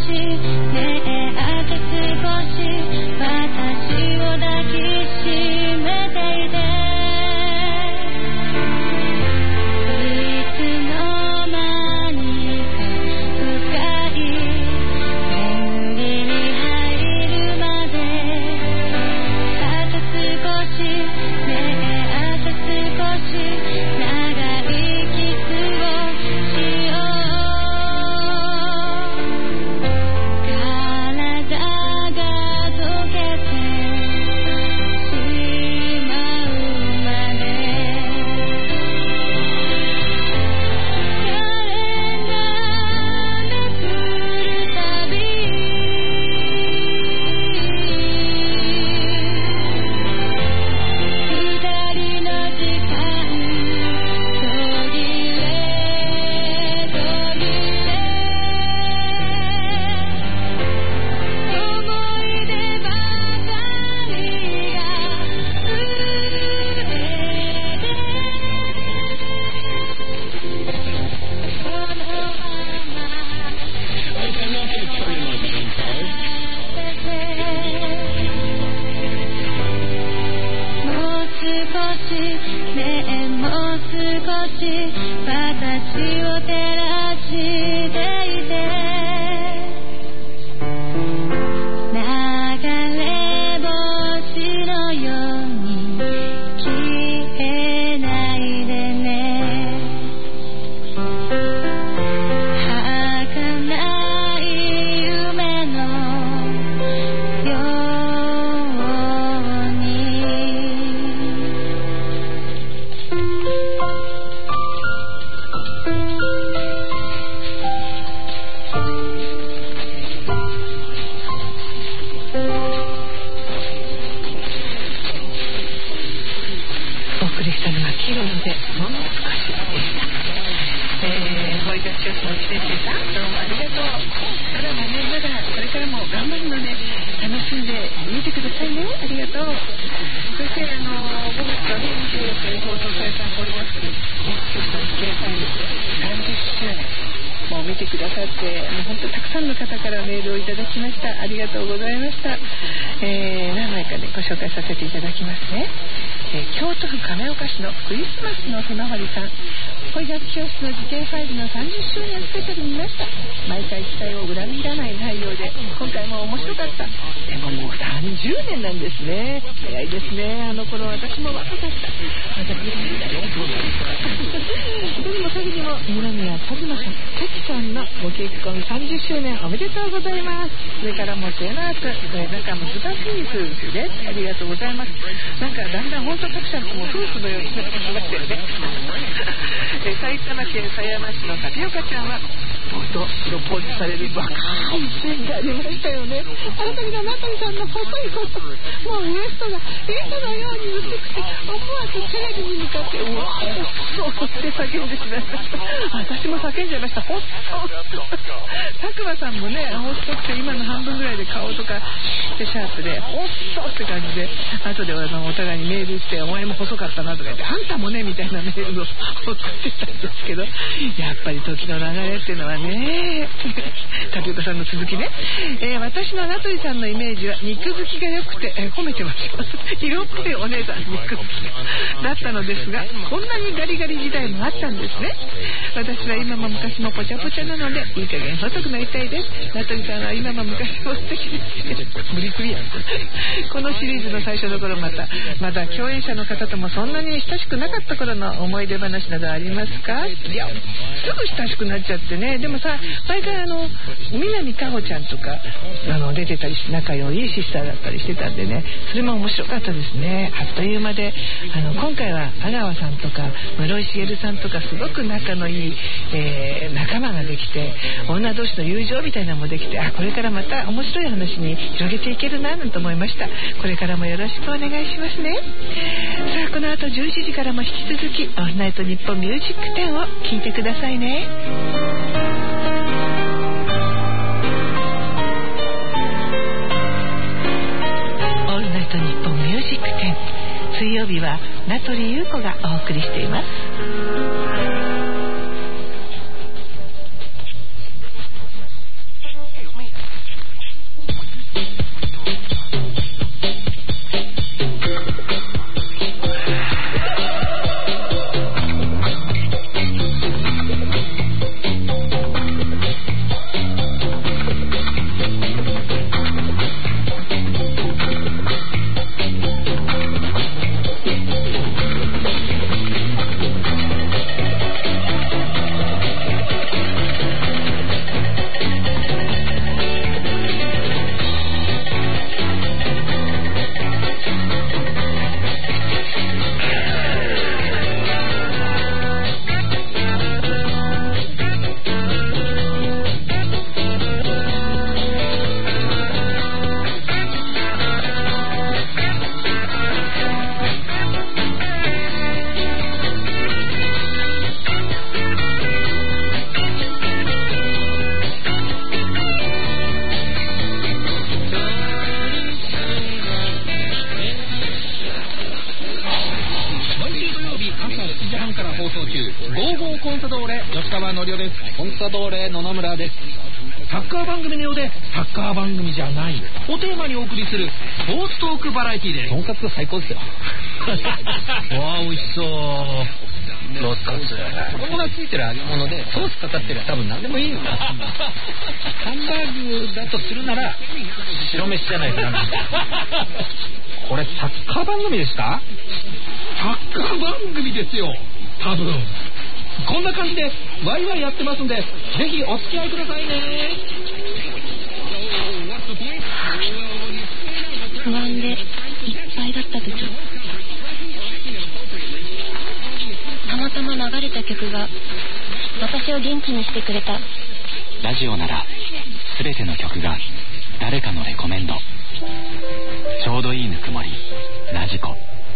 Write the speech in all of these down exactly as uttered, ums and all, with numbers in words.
仲良いシスターだったりしてたんでね、それも面白かったですね。あっという間で、あの今回は阿川さんとか室井茂さんとかすごく仲のいい、えー、仲間ができて、女同士の友情みたいなのもできて、あ、これからまた面白い話に広げていけるななんて思いました。これからもよろしくお願いしますね。さあ、この後じゅうしじからも引き続きオールナイトニッポンミュージックテンを聞いてくださいね。水曜日は名取裕子がお送りしています。 コンサドーレ野々村です。サッカー番組のようでサッカー番組じゃないをテーマにお送りするスポーツトークバラエティです。とんかつ最高ですよ。わあ美味しそう。ロースカツ衣がついてる揚げ物でソースかかってる多分何でもいいんだ。ハンバーグだとするなら白飯じゃないかな。これサッカー番組ですか？サッカー番組ですよ多分。こんな感じでワイワイやってますんで、ぜひお付き合いくださいね。 不安でいっぱいだった時、たまたま流れた曲が私を元気にしてくれた。 ラジオなら全ての曲が誰かのレコメンド。ちょうどいいぬくもりラジコ。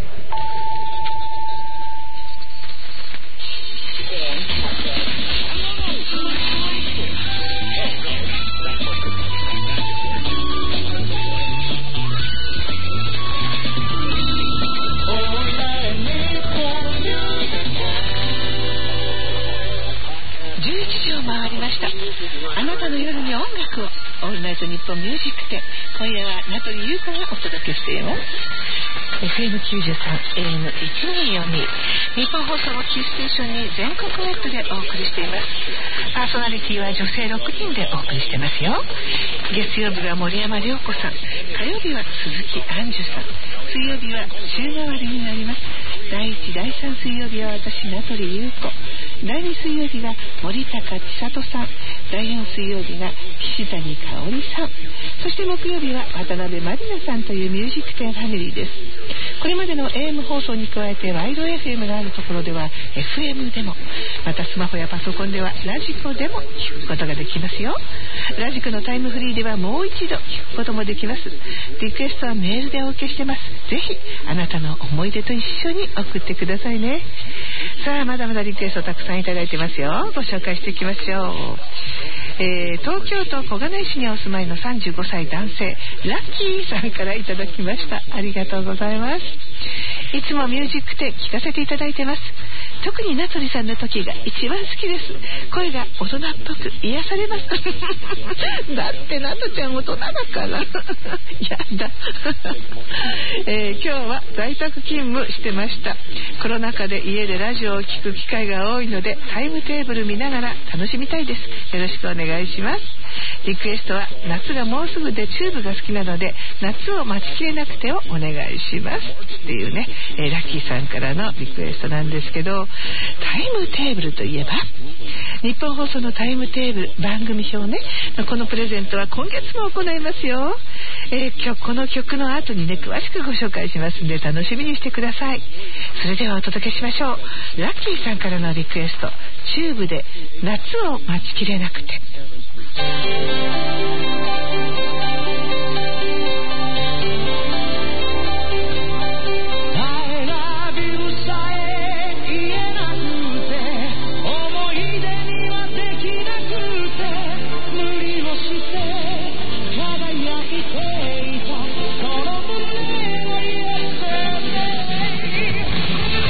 あなたの夜に音楽をオールナイトニッポンミュージック展。今夜は名取裕子がお届けしています。 エフエムきゅうじゅうさん エーエムせんにひゃくよんじゅうに 日本放送をキーステーションに全国ネットでお送りしています。パーソナリティは女性ろくにんでお送りしてますよ。月曜日は森山良子さん、火曜日は鈴木杏樹さん、水曜日は週替わりになります。だいいちだいさん水曜日は私名取裕子、だいに水曜日が森高千里さん、だいよん水曜日が岸谷香織さん、そして木曜日は渡辺まりなさんというミュージック展ファミリーです。これまでの エーエム 放送に加えてワイド エフエム があるところでは エフエム でも、またスマホやパソコンではラジコでも聞くことができますよ。ラジコのタイムフリーではもう一度聞くこともできます。リクエストはメールでお受けしてます。ぜひあなたの思い出と一緒に送ってくださいね。さあまだまだリクエストたくさんいただいてますよ。ご紹介していきましょう。えー、東京都小金井市にお住まいのさんじゅうごさい男性ラッキーさんからいただきました。ありがとうございます。いつもミュージック展聞かせていただいてます。特に名取さんの時が一番好きです。声が大人っぽく癒されます。だって名取ちゃん大人だからやだ、えー、今日は在宅勤務してました。コロナ禍で家でラジオを聞く機会が多いのでタイムテーブル見ながら楽しみたいです。よろしくお願いします。リクエストは夏がもうすぐでチューブが好きなので夏を待ちきれなくてをお願いしますっていうね、えー、ラッキーさんからのリクエストなんですけど、タイムテーブルといえば日本放送のタイムテーブル番組表ね、このプレゼントは今月も行いますよ。えー、今日この曲の後にね詳しくご紹介しますんで楽しみにしてください。それではお届けしましょう。ラッキーさんからのリクエスト、チューブで夏を待ちきれなくて。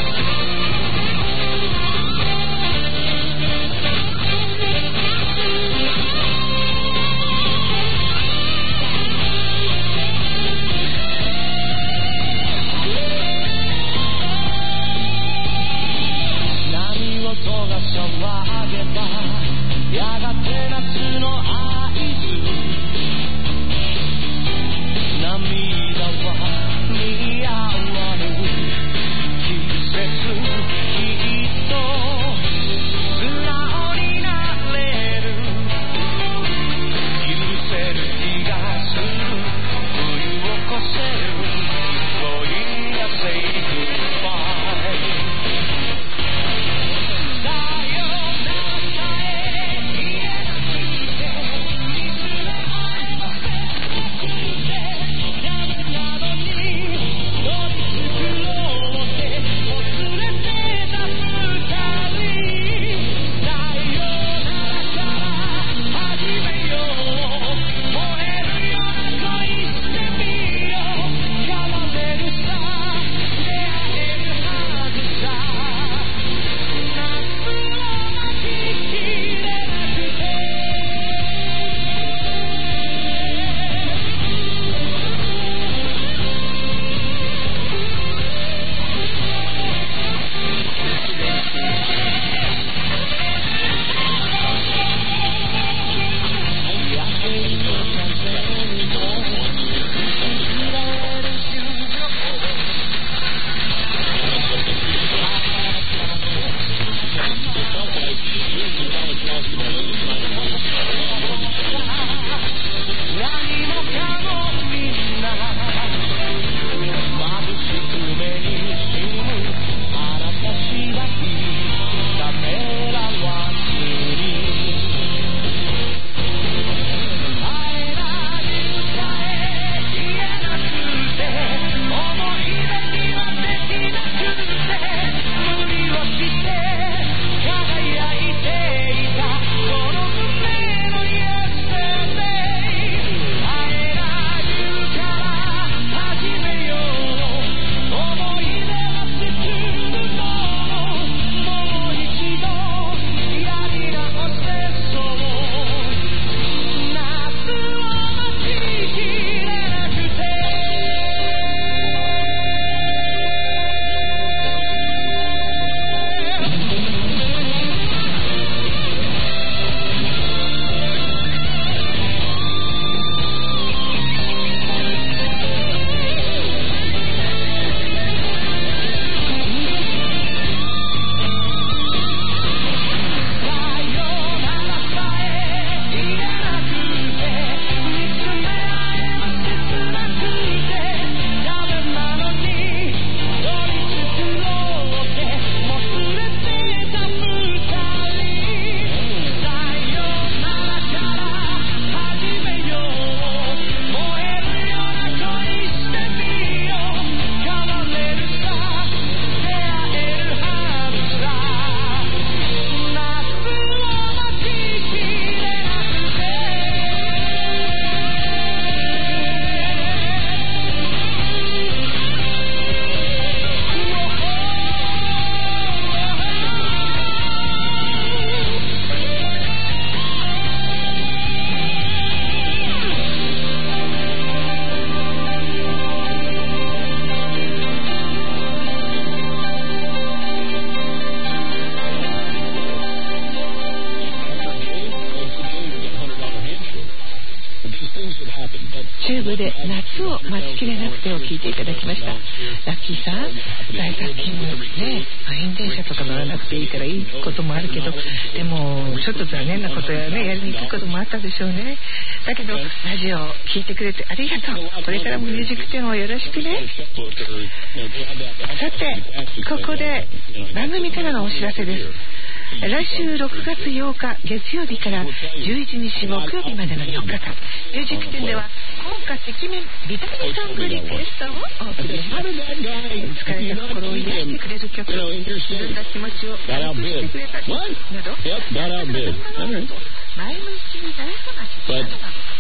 「 チューブで夏を待ちきれなくてを聞いていただきました。ラッキーさん、在宅勤務ね、満員電車とか乗らなくていいからいいこともあるけど、でもちょっと残念なことやね、やりにくいこともあったでしょうね。だけどラジオを聞いてくれてありがとう。これからもミュージックテーマをよろしくね。さて、ここで番組からのお知らせです。来週ろくがつようか月曜日からじゅういちにち木曜日までのよっかかん、ミュージック展では効果てきめんビタミンソングリクエストをお送りします。疲れた心を癒してくれる曲、自分の気持ちを楽にしてくれた曲など、前向きになれそうな曲など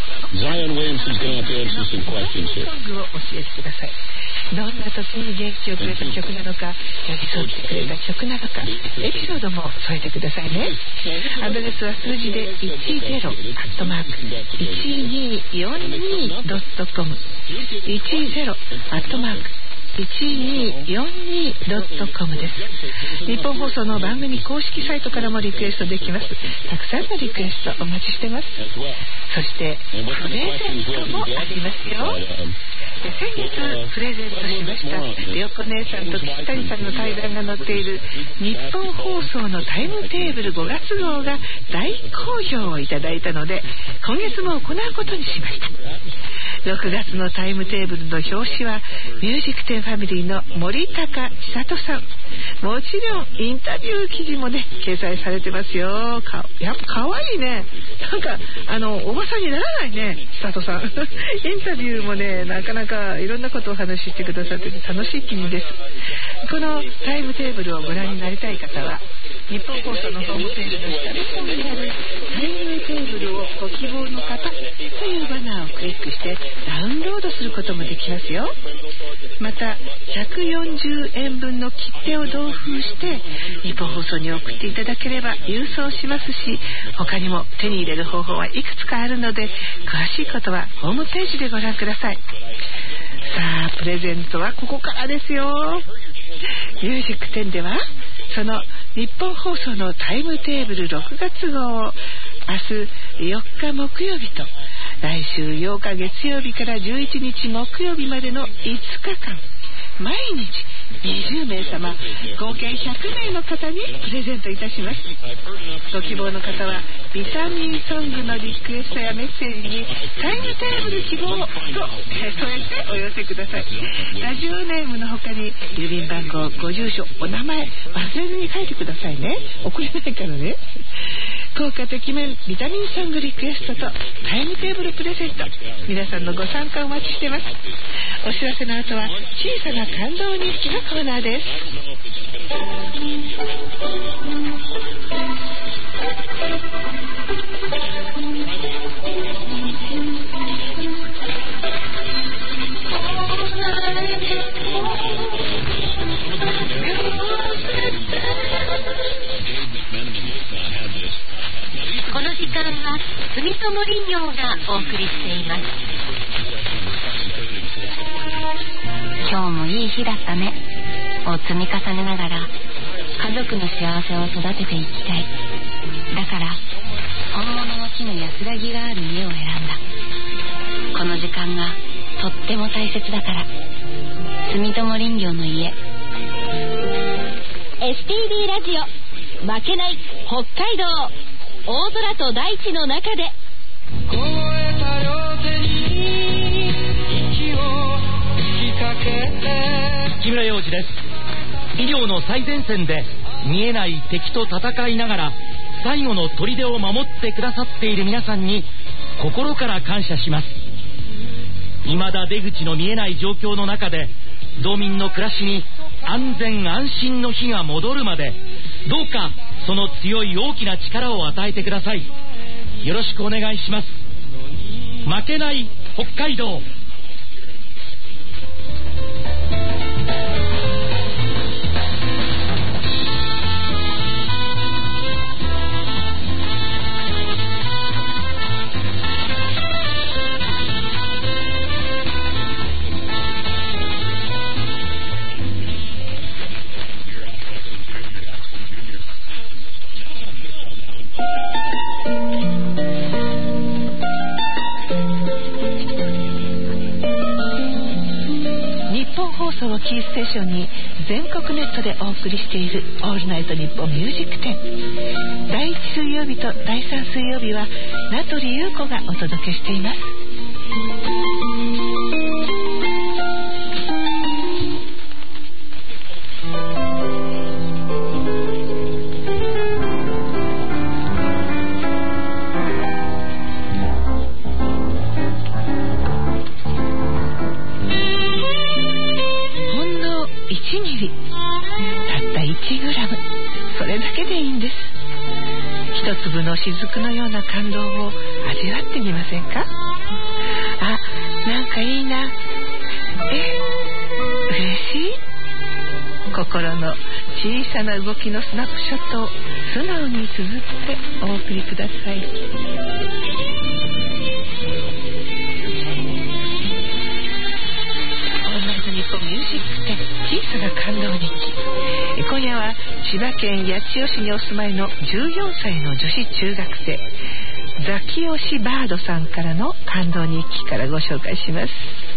Zion Williamson's going to have to answer some questions here. ソングを教えてください。どんな時に元気をくれた曲なのか、寄り添ってくれた曲なのか、エピソードも添えてくださいね。アドレスは数字でいちゼロアットマークいちにーよんにードットコム いちゼロアットマークいちにーよんにードットコム です。日本放送の番組公式サイトからもリクエストできます。たくさんのリクエストお待ちしてます。そしてプレゼントもありますよ。で先月プレゼントしましたりょうこ姉さんと岸谷さんの対談が載っている日本放送のタイムテーブルごがつ号が大好評をいただいたので、今月も行うことにしました。ろくがつのタイムテーブルの表紙はミュージックテンファミリーの森高千里さん。もちろんインタビュー記事もね掲載されてますよ。かやっぱかわいいね。なんかあのおばさんにならないね、千里さん。インタビューもねなかなかいろんなことをお話ししてくださってて楽しい記事です。このタイムテーブルをご覧になりたい方は日本放送のホームページの下の方にあるタイムテーブルをご希望の方というバナーをクリックしてダウンロードすることもできますよ。またひゃくよんじゅうえんぶんの切手を同封して日本放送に送っていただければ郵送しますし、他にも手に入れる方法はいくつかあるので詳しいことはホームページでご覧ください。さあプレゼントはここからですよ。ミュージックテンではその日本放送のタイムテーブルろくがつ号を明日よっか木曜日と来週ようか月曜日からじゅういちにち木曜日までのいつかかん毎日にじゅうめいさま合計ひゃくめいの方にプレゼントいたします。ご希望の方はビタミンソングのリクエストやメッセージにタイムテーブル希望と添えてお寄せください。ラジオネームの他に郵便番号、ご住所、お名前忘れずに書いてくださいね。送れないからね。効果てきめんビタミンソングリクエストとタイムテーブルプレゼント、皆さんのご参加お待ちしてます。お知らせの後は小さな感動日記のコーナーです。 この時間は住友林業がお送りしています。今日もいい日だったねを積み重ねながら家族の幸せを育てていきたい。だから本物の木の安らぎがある家を選んだ。この時間がとっても大切だから。住友林業の家。 エスティーディー ラジオ負けない北海道、大空と大地の中で。 凍えた両手に息を吹きかけて。木村洋二です。医療の最前線で見えない敵と戦いながら最後の砦を守ってくださっている皆さんに心から感謝します。未だ出口の見えない状況の中で道民の暮らしに安全安心の日が戻るまで、どうかその強い大きな力を与えてください。よろしくお願いします。負けない北海道。 キーステーションに全国ネットでお送りしているオールナイトニッポンミュージックテン。だいいち水曜日とだいさん水曜日は名取裕子がお届けしています。一粒の雫のような感動を味わってみませんか？あ、なんかいいな、え、嬉しい。心の小さな動きのスナップショットを素直に綴ってお送りください。日本ミュージック展小さな感動日記。今夜は千葉県八千代市にお住まいのじゅうよんさいの女子中学生ザキヨシバードさんからの感動日記からご紹介します。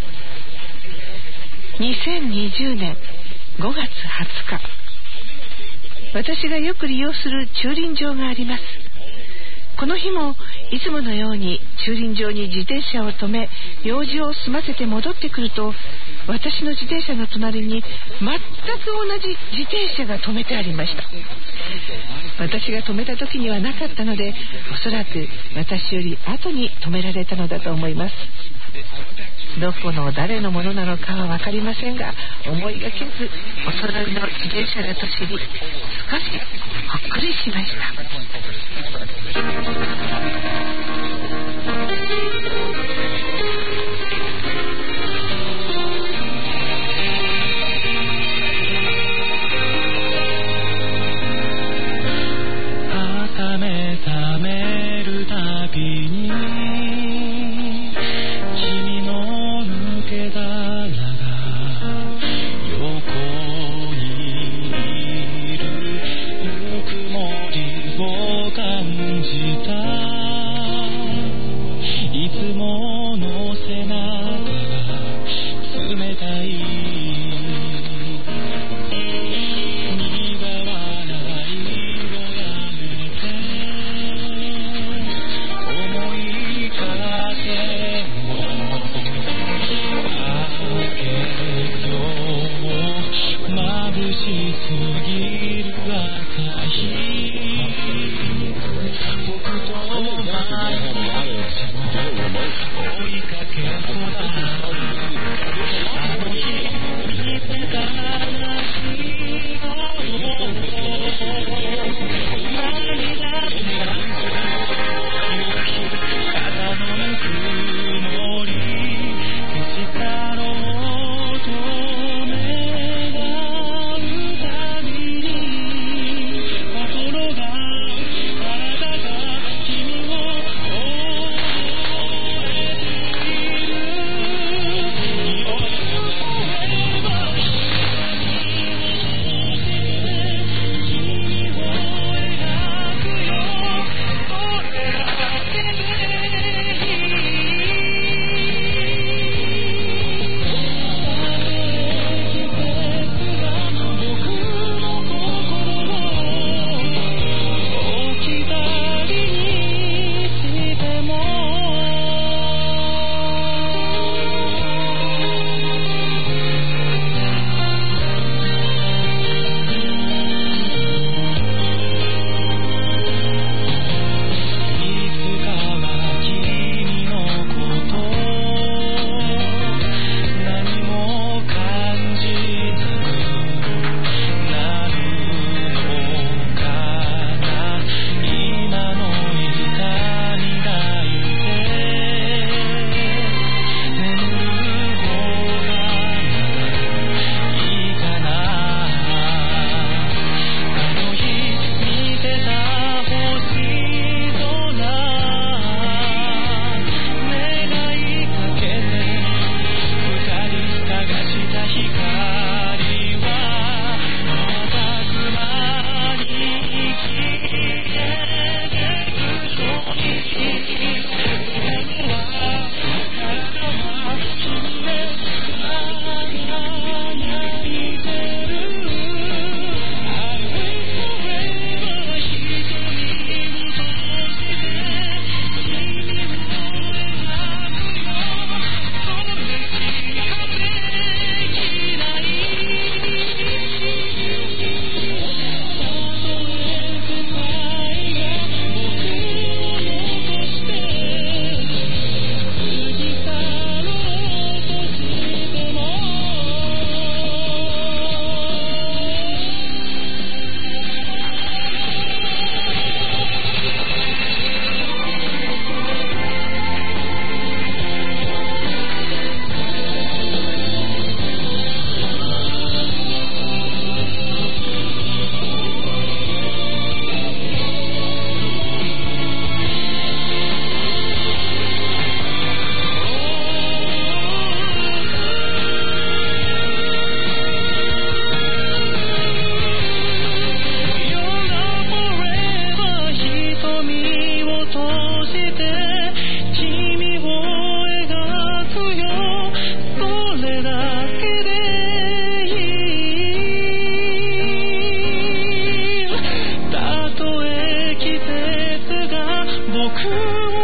にせんにじゅうねんごがつはつか、私がよく利用する駐輪場があります。この日もいつものように駐輪場に自転車を止め用事を済ませて戻ってくると、私の自転車の隣に全く同じ自転車が止めてありました。私が止めた時にはなかったので、おそらく私より後に止められたのだと思います。どこの誰のものなのかは分かりませんが、思いがけずお隣の自転車だと知り、少しほっくりしました。 ためためるたびに君の抜け殻が横にいるぬくもりを感じた。いつもの背中が冷たい。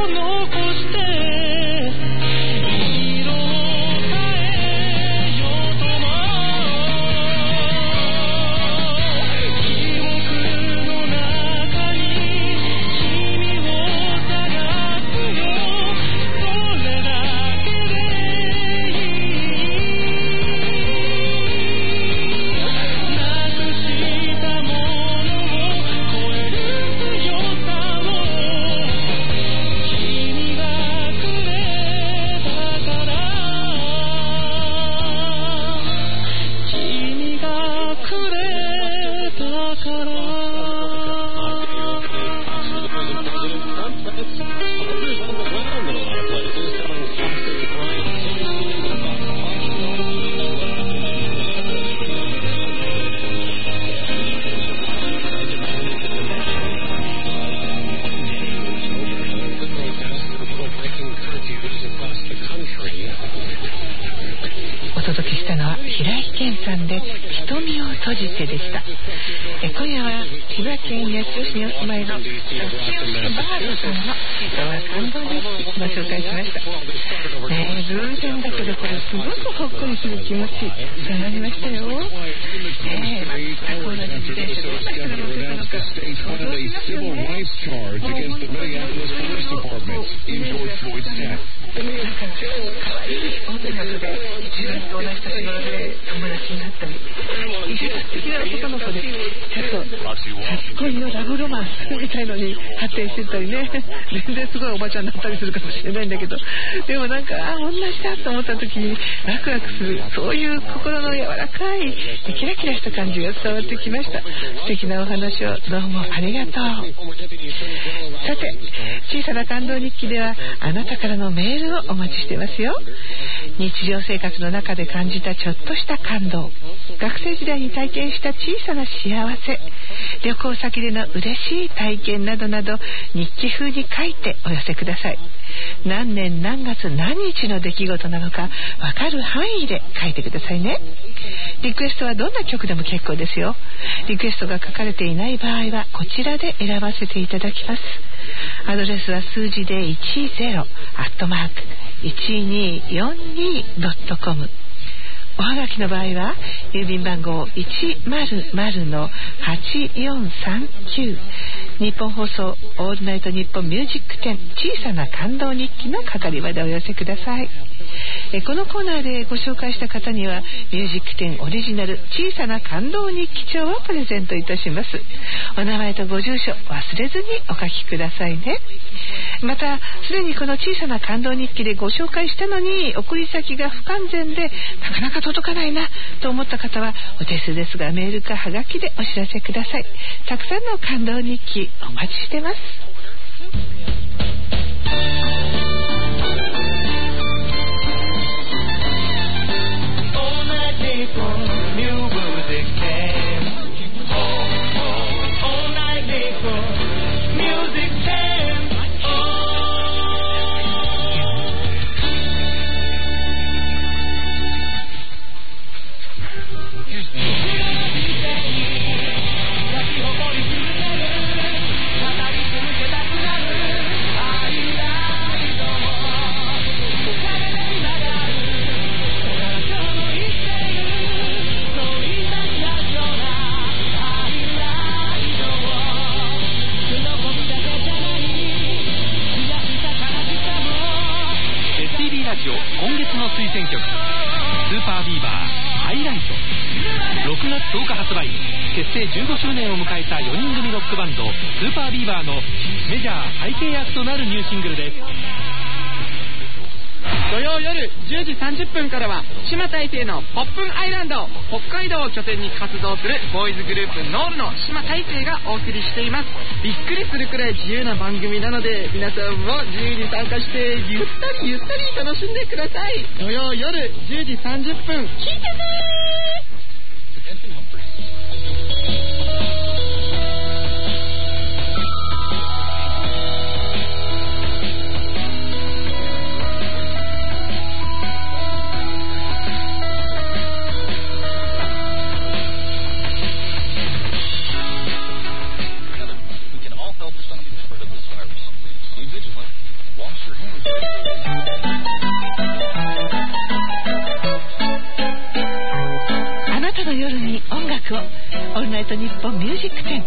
伝わってきました。素敵なお話をどうもありがとう。さて、小さな感動日記ではあなたからのメールをお待ちしてますよ。日常生活の中で感じたちょっとした感動、学生時代に体験した小さな幸せ、旅行先での嬉しい体験などなど日記風に書いてお寄せください。何年何月何日の出来事なのか分かる範囲で書いてくださいね。リクエストはどんな曲でも結構ですよ。リクエストが書かれていない場合はこちらで選ばせていただきます。アドレスは数字でいちぜろアットマークいちにーよんにードットコム。おはがきの場合は郵便番号 いちまるまるのはちよんさんきゅう、日本放送オールナイトニッポンミュージックテン小さな感動日記の係までお寄せください。えこのコーナーでご紹介した方にはミュージックテンオリジナル小さな感動日記帳をプレゼントいたします。お名前とご住所忘れずにお書きくださいね。またすでにこの小さな感動日記でご紹介したのに送り先が不完全でなかなか届かないなと思った方はお手数ですがメールかはがきでお知らせください。たくさんの感動日記お待ちしてます。結成じゅうごしゅうねんを迎えたよにん組ロックバンドスーパービーバーのメジャー再契約となるニューシングルです。土曜夜じゅうじさんじゅっぷんからは島大成のポップンアイランド、北海道を拠点に活動するボーイズグループノールの島大成がお送りしています。びっくりするくらい自由な番組なので皆さんも自由に参加してゆったりゆったり楽しんでください。土曜夜じゅうじさんじゅっぷん聞いてねー。Wash あなたの夜に音楽を、オールナイトニッポンミュージックテン。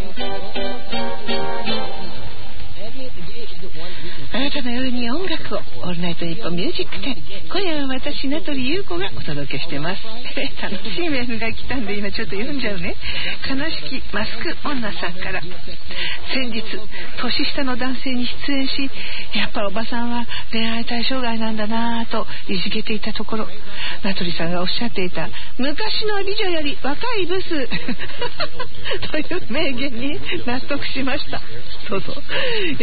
あなたの夜に音楽を、オールナイトニッポンミュージックテン。今夜は私名取裕子がお届けしてます。楽しいメールが来たんで今ちょっと読んじゃうね。悲しきマスク女さんから、先日年下の男性に出演し、やっぱおばさんは恋愛対象外なんだなぁといじけていたところ、名取さんがおっしゃっていた昔の美女より若いブスという名言に納得しました。そうそう、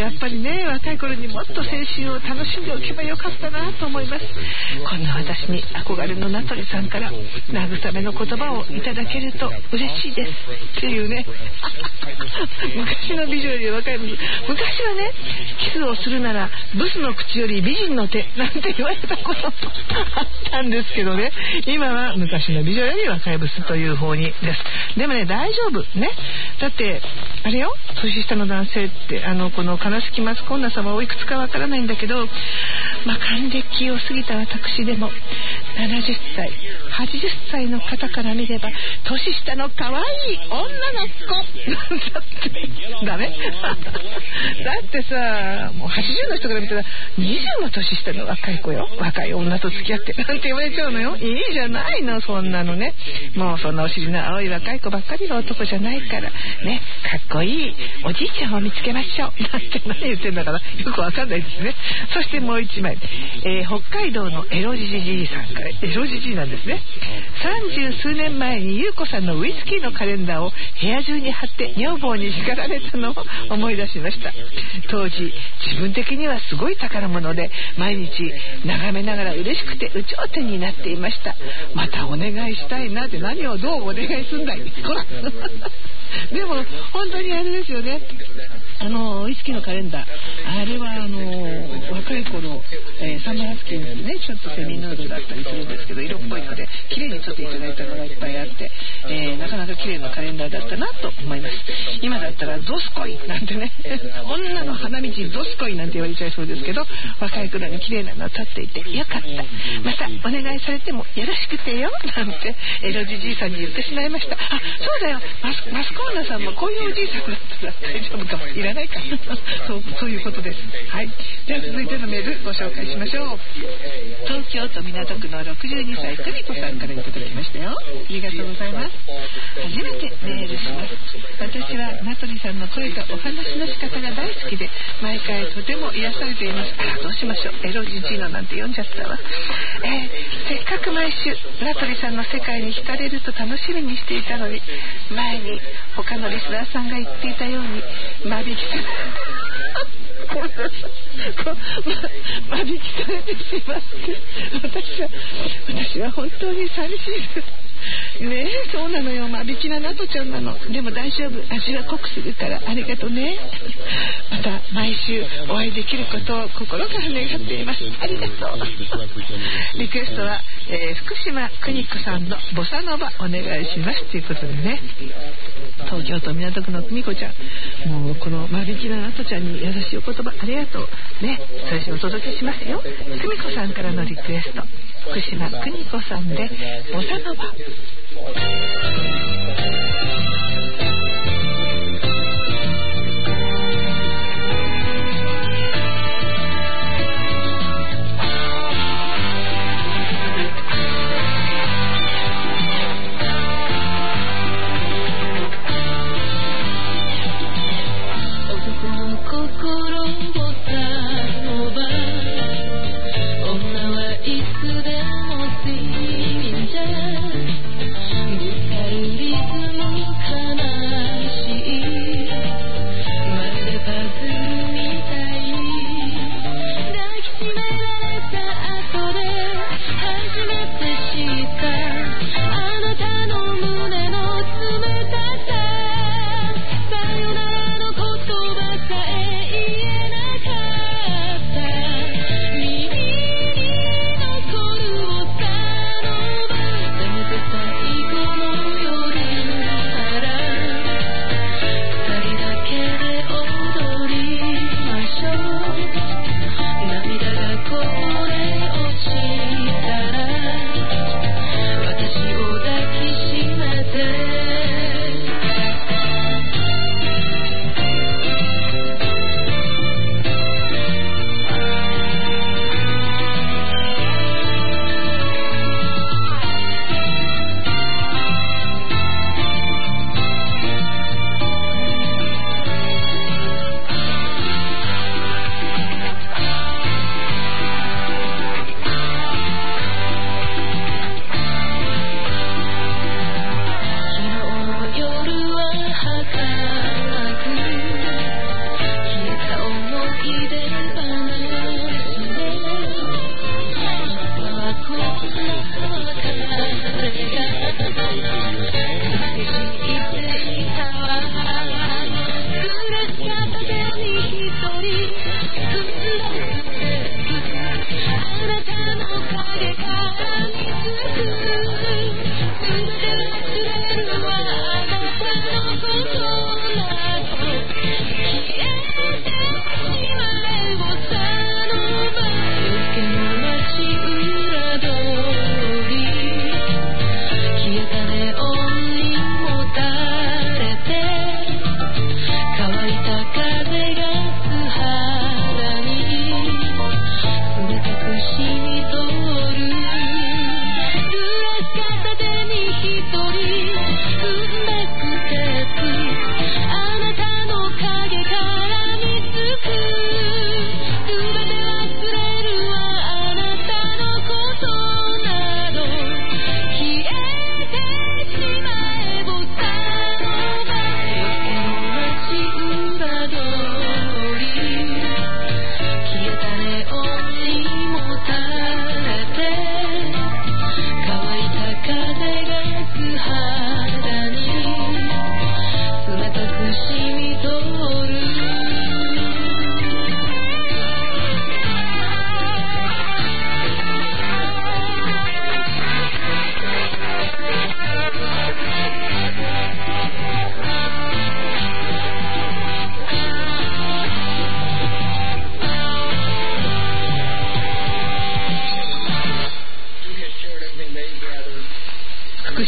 やっぱりね、若い頃にもっと青春を楽しんでおけばよかったなと思います。こんな私に憧れの名取さんから慰めの言葉をいただけると嬉しいですっていうね昔の美女より若いブス。昔はね、キスをするならブスの口より美人の手なんて言われたこともあったんですけどね、今は昔の美女より若いブスという方にです。でもね、大丈夫ね。だってあれよ、年下の男性ってあのこの悲しきマスコンナ様おいくつかわからないんだけど、まあ還暦を過ぎた私でもななじゅっさいはちじゅっさいの方から見れば年下の可愛い女の子だってダメだってさ、もうはちじゅうの人から見たらにじゅうの年下の若い子よ、若い女と付き合ってなんて言われちゃうのよ。いいじゃないの、そんなのね。もうそんなお尻の青い若い子ばっかりが男じゃないからね、かっこいいおじいちゃんを見つけましょうなんて何言ってんだからよくわかんないですね。そしてもう一枚、えー、北海道のエロジジじいさんから、エロジジイなんですね。三十数年前に優子さんのウイスキーのカレンダーを部屋中に貼って女房に叱られたのを思い出しました。当時自分的にはすごい宝物で毎日眺めながら嬉しくて有頂天になっていました。またお願いしたいなって、何をどうお願いすんだいこらでも本当にあれですよね、あのウイスキーのカレンダー、あれはあの若い頃、えー、サマースキンにねちょっとセミヌードだったりするんですけど、色っぽいので綺麗に撮っていただいたのがいっぱいあって、えー、なかなか綺麗なカレンダーだったなと思います。今だったらドスコイなんてね女の花道ドスコイなんて言われちゃいそうですけど、若い頃に綺麗なのを立っていてよかった、またお願いされてもよろしくてよなんてエロじじいさんに言ってしまいました。あ、そうだよ、マス、マスコーナーさんもこういうおじいさんだったら大丈夫かも、いらないかそう、そういうことです。はい、では続いてのメールご紹介しましょう。東京都港区のろくじゅうにさい久美子さんからいただきましたよ。ありがとうございます。初めてメールします。私は名取さんの声とお話の仕方が大好きで毎回とても癒されています。あ、どうしましょう、エロジジーノなんて読んじゃったわ。えー、せっかく毎週名取さんの世界に惹かれると楽しみにしていたのに、前に他のリスナーさんが言っていたように間引きされこれま、間引きされてしまって、私は私は本当に寂しいですね。え、そうなのよ、間引きなナトちゃんなの。でも大丈夫、味は濃くするからありがとうね。また毎週お会いできることを心から願っています。ありがとうリクエストは、えー、福島邦子さんのボサノバお願いしますということでね、東京都港区の邦子ちゃん、もうこの間引きなナトちゃんに優しいお言葉ありがとうね。最初お届けしますよ。邦子さんからのリクエスト、福島邦子さんでボサノバ。 女はいつでも信じ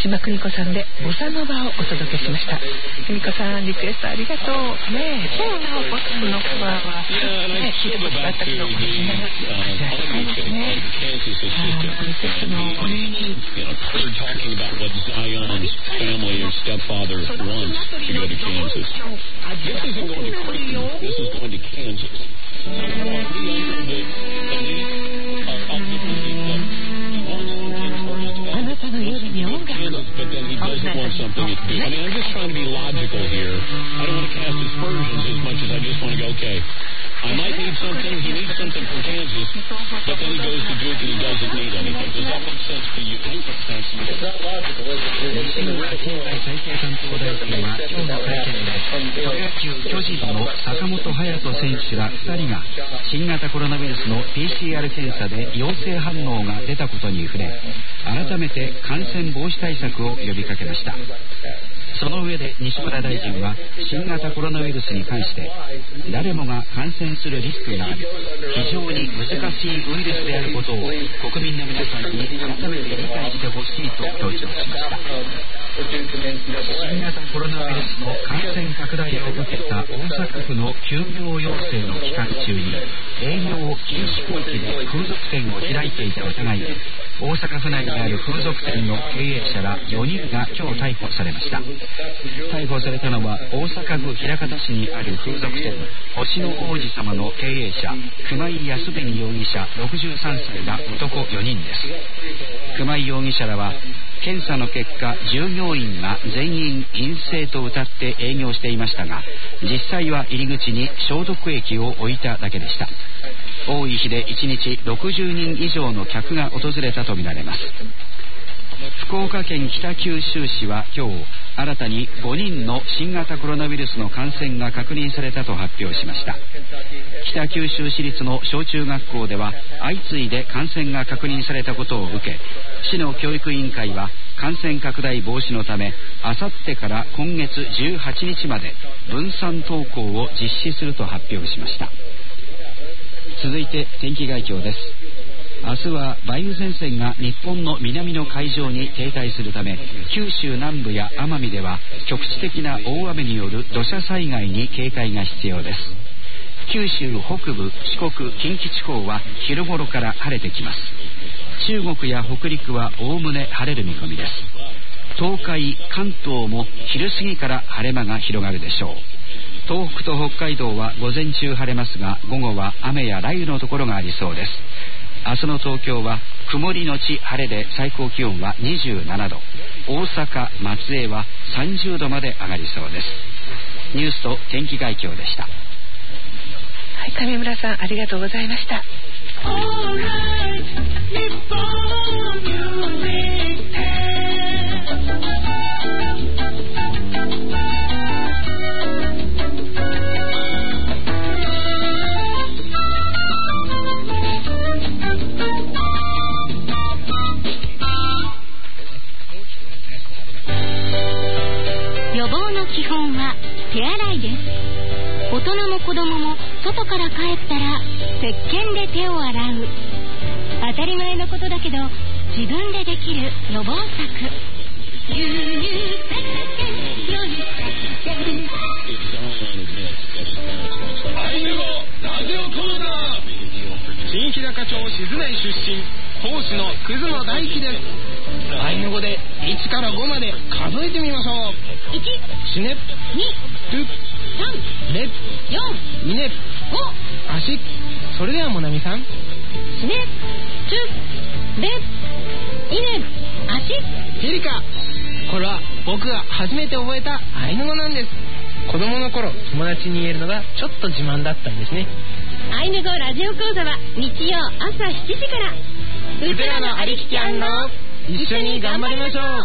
島久美子さんでボサノバをお届けしました。久美子さんリクエストありがとうね。今日のボサのカバーはね聞いたことがあったけど、味わい深いですね。あのリクエストのお礼に talking about what Zion's family or stepfather wants to go to Kansas. This isn't going to Creighton. This is going to Kansas. So we under the, the need, uh, ultimately, uh, he wants something for his development. Kansas, but then he doesn't want something to do. I mean, I'm just trying to be logical here. I don't want to cast aspersions as much as I just want to go, okay, I might need something, he needs something from Kansas, but then he goes to Duke and he doesn't need anything. Does that make sense to you? I think it makes sense to you. 西村経済再生担当大臣は今日の会見で、プロ野球巨人の坂本勇人選手らふたりが新型コロナウイルスの ピーシーアール 検査で陽性反応が出たことに触れ、改めて感染防止対策を呼びかけました。その上で西村大臣は新型コロナウイルスに関して誰もが感染するリスクがある、非常に難しいウイルスであることを国民の皆さんに改めて理解してほしいと強調しました。新型コロナウイルスの感染拡大を受けた大阪府の休業要請の期間中に営業禁止区域で風俗店を開いていた疑いで、大阪府内にある風俗店の経営者らよにんが今日逮捕されました。逮捕されたのは大阪府枚方市にある風俗店星の王子様の経営者熊井康紅容疑者ろくじゅうさんさいら男よにんです。熊井容疑者らは検査の結果従業員が全員陰性と謳って営業していましたが、実際は入り口に消毒液を置いただけでした。多い日でいちにちろくじゅうにん以上の客が訪れたとみられます。福岡県北九州市は今日新たにごにんの新型コロナウイルスの感染が確認されたと発表しました。北九州市立の小中学校では相次いで感染が確認されたことを受け、市の教育委員会は感染拡大防止のためあさってから今月じゅうはちにちまで分散登校を実施すると発表しました。続いて天気概況です。明日は梅雨前線が日本の南の海上に停滞するため、九州南部や奄美では局地的な大雨による土砂災害に警戒が必要です。九州北部、四国、近畿地方は昼頃から晴れてきます。中国や北陸はおおむね晴れる見込みです。東海、関東も昼過ぎから晴れ間が広がるでしょう。東北と北海道は午前中晴れますが、午後は雨や雷雨のところがありそうです。明日の東京は曇りのち晴れで最高気温はにじゅうななど、大阪、松江はさんじゅうどまで上がりそうです。ニュースと天気概況でした。 はい、上村さんありがとうございました。 予防の基本は手洗いです。大人も子供も外から帰ったら石鹸で手を洗う。当たり前のことだけど自分でできる予防策。牛乳石鹸より石鹸。 アイヌ語ラジオ講座。新日高町静内出身講師の葛野大輝です。アイヌ語でいちからごまで数えてみましょう。いち、シネ、に、トゥ、さん、レ、よん、ミネ、ご、アシ。それではモナミさん。 シネ、トゥ、レ、イネ、アシ。 ヘリカ。これは僕が初めて覚えたアイヌ語なんです。子供の頃友達に言えるのがちょっと自慢だったんですね。 アイヌ語ラジオ講座は日曜朝しちじから。うちらのありきちゃんの一緒に頑張りましょう。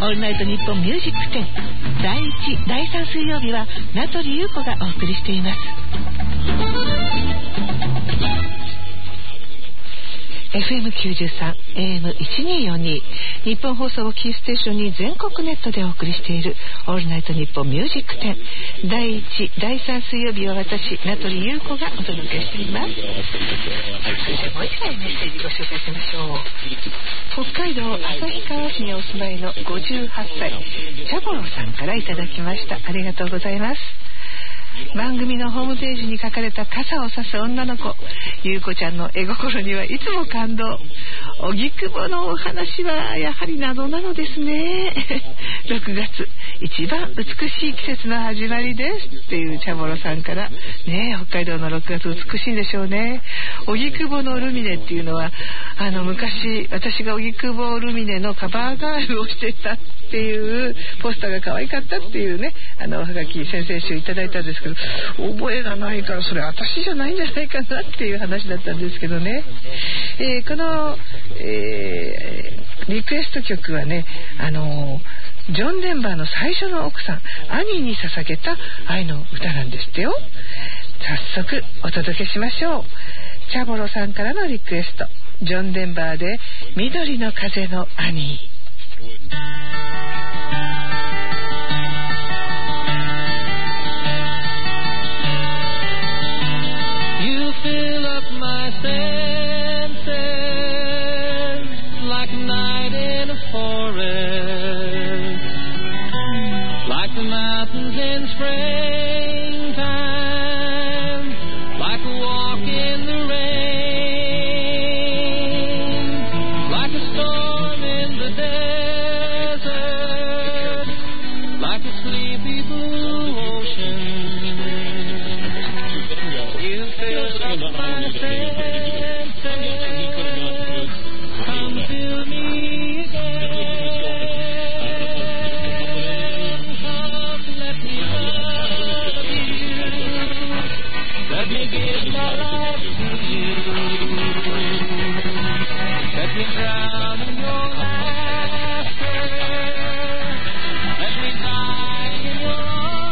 ールナイトニッポンミュージックテンだいいちだいさん水曜日は名取裕子がお送りしています。エフエムきゅうじゅうさん エーエムせんにひゃくよんじゅうに 日本放送をキーステーションに全国ネットでお送りしているオールナイトニッポンミュージックテンだいいちだいさん水曜日は私名取裕子がお届けしています。そしてもう一回メッセージご紹介しましょう。北海道旭川市にお住まいのごじゅうはっさいチャボロさんからいただきました。ありがとうございます。番組のホームページに書かれた傘を差す女の子ゆうこちゃんの絵心にはいつも感動。荻窪のお話はやはり謎なのですね。ろくがつ一番美しい季節の始まりですっていうチャボロさんからね。北海道のろくがつ美しいんでしょうね。荻窪のルミネっていうのはあの昔私が荻窪ルミネのカバーガールをしてたっていうポスターが可愛かったっていうねあのおはがき先々週いただいたんですけど覚えがないからそれ私じゃないんじゃないかなっていう話だったんですけどね、えー、この、えー、リクエスト曲はねあのジョン・デンバーの最初の奥さんアニーに捧げた愛の歌なんですってよ。早速お届けしましょう。チャボロさんからのリクエストジョン・デンバーで緑の風のアニー。 Fill up my senses like a night in a forest, like the mountains in springtime, like a walk in the rain, like a storm in the desert, like a sleepy blue ocean. You fill up my senses, come fill me again. Come, let me love you. Let me give my life to you. Let me drown in your laughter. Let me die in your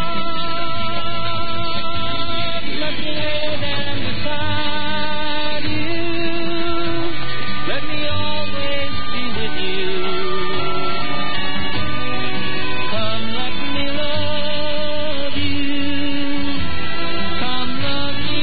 arms. Let me lay down beside you. Let me always be with you. Come, let me love you. Come, love me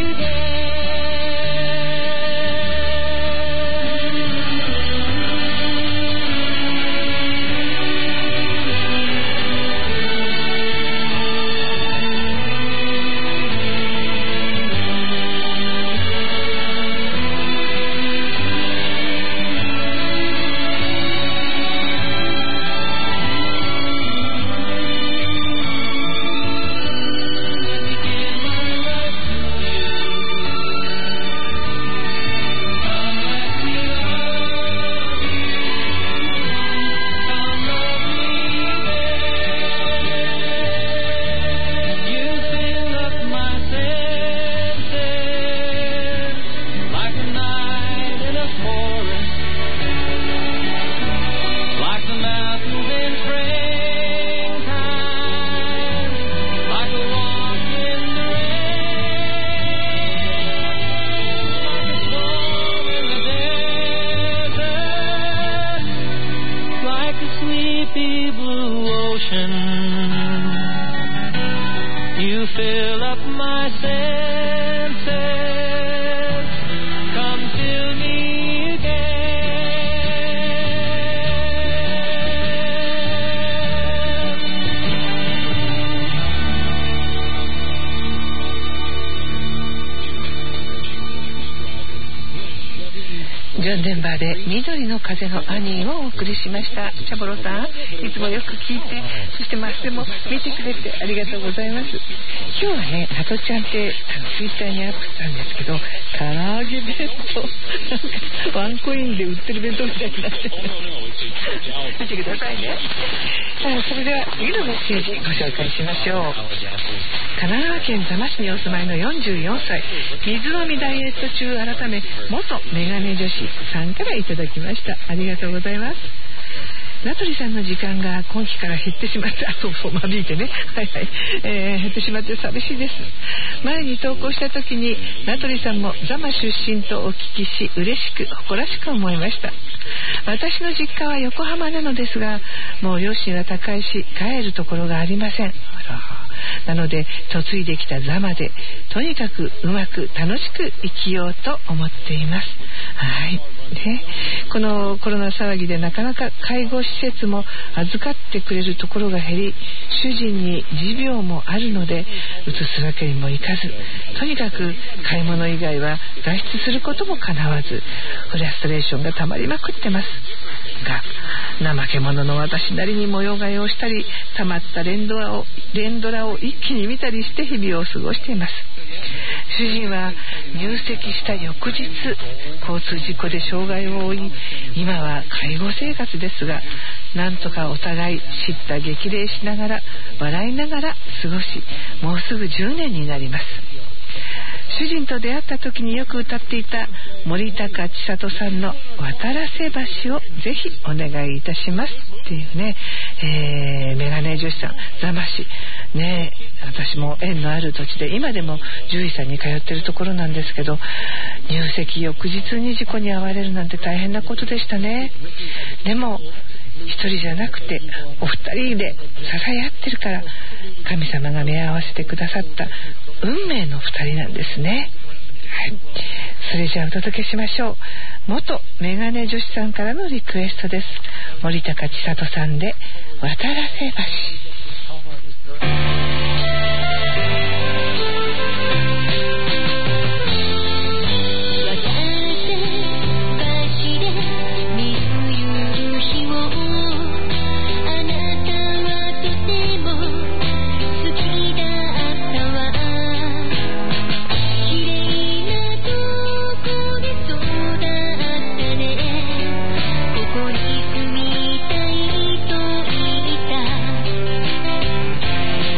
You fill up my senses, come fill me again. ジョン・デンバーで緑の風のアニーをお送りしました。チャボロさんいつもよく聞いてそしてマスでも見てくれてありがとうございます。今日はねハトちゃんってあのツイッターにアップしたんですけど唐揚げ弁当ワンコインで売ってる弁当みたいになっちゃう見てくださいね。それでは次のメッセージご紹介しましょう。神奈川県座間市にお住まいのよんじゅうよんさい水飲みダイエット中改め元メガネ女子さんからいただきました。ありがとうございます。 名取さんの時間が今期から減ってしまって、あ、そうそう、間引いてね、はいはい、えー、減ってしまって寂しいです。前に投稿した時に名取さんも座間出身とお聞きし、嬉しく誇らしく思いました。私の実家は横浜なのですが、もう両親は他界し帰るところがありません。なので嫁いできた座間でとにかくうまく楽しく生きようと思っています。はいね、このコロナ騒ぎでなかなか介護施設も預かってくれるところが減り、主人に持病もあるので移すわけにもいかず、とにかく買い物以外は外出することもかなわず、フラストレーションがたまりまくってますが、怠け者の私なりに模様替えをしたり、たまった連ドラを連ドラを一気に見たりして日々を過ごしています。主人は入籍した翌日交通事故で障害を負い、今は介護生活ですが、なんとかお互い叱咤激励しながら笑いながら過ごし、もうすぐじゅうねんになります。主人と出会った時によく歌っていた森高千里さんの渡らせ橋をぜひお願いいたしますっていうね、えー、メガネ女子さん、座間市ね、私も縁のある土地で今でも獣医さんに通ってるところなんですけど、入籍翌日に事故に遭われるなんて大変なことでしたね。でも一人じゃなくてお二人で支え合ってるから、神様が目合わせてくださった運命の二人なんですね。はい、それじゃあお届けしましょう。元メガネ女子さんからのリクエストです。森高千里さんで渡らせ橋。 ここに住みたいと言った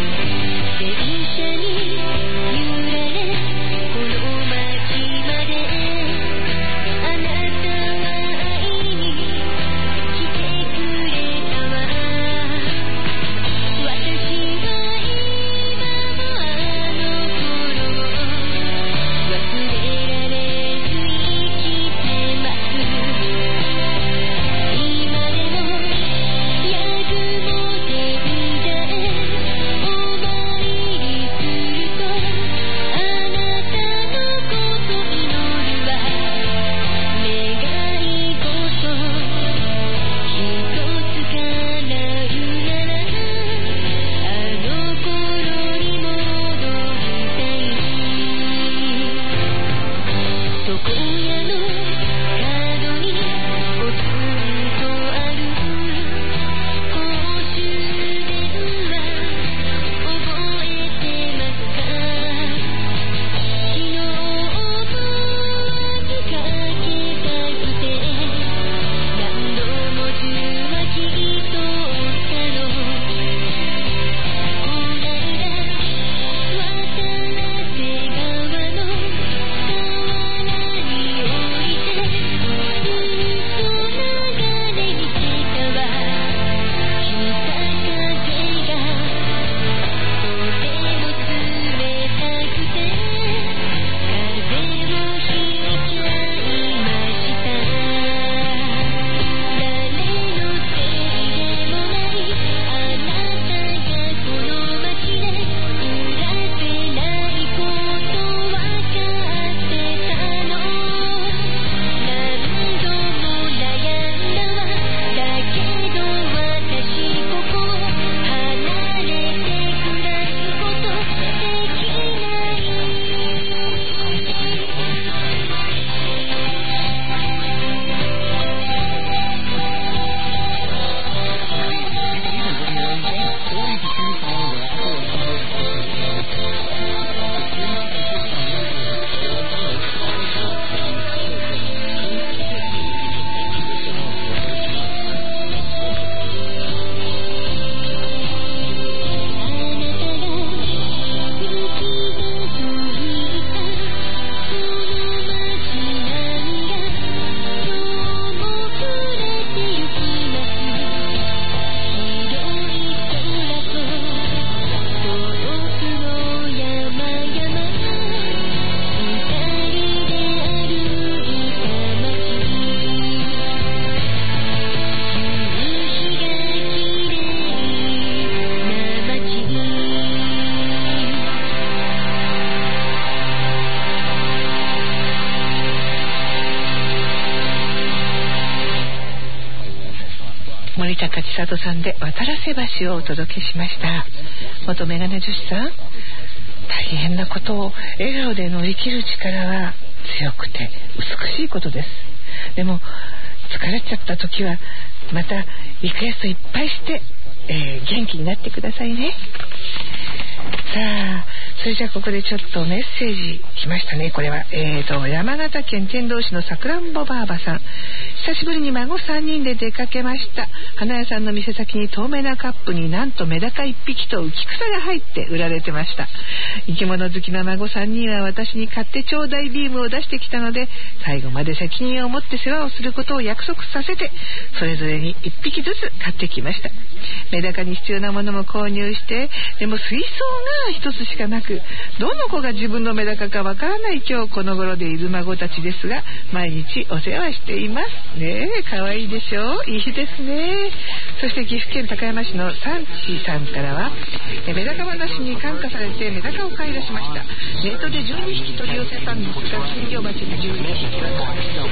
佐藤さんで渡らせ橋をお届けしました。元メガネ女子さん、大変なことを笑顔で乗り切る力は強くて美しいことです。でも疲れちゃった時はまたリクエストいっぱいして、えー、元気になってくださいね。さあ、それじゃあここでちょっとメッセージ来ましたね。これは、えー、と山形県天童市のさくらんぼばあばさん。久しぶりに孫さんにんで出かけました。花屋さんの店先に透明なカップになんとメダカいっぴきと浮き草が入って売られてました。生き物好きな孫さんにんは私に買ってちょうだいビームを出してきたので、最後まで責任を持って世話をすることを約束させて、それぞれにいっぴきずつ買ってきました。メダカに必要なものも購入して、でも水槽が一つしかなく、どの子が自分のメダカかわからない今日この頃でいる孫たちですが、毎日お世話していますね。えかわいいでしょう。いいですね。そして岐阜県高山市のサンチさんからは、メダカ話に感化されてメダカを買い出しました。ネットでじゅうにひき取り寄せたんですが、金魚鉢にじゅうにひきがま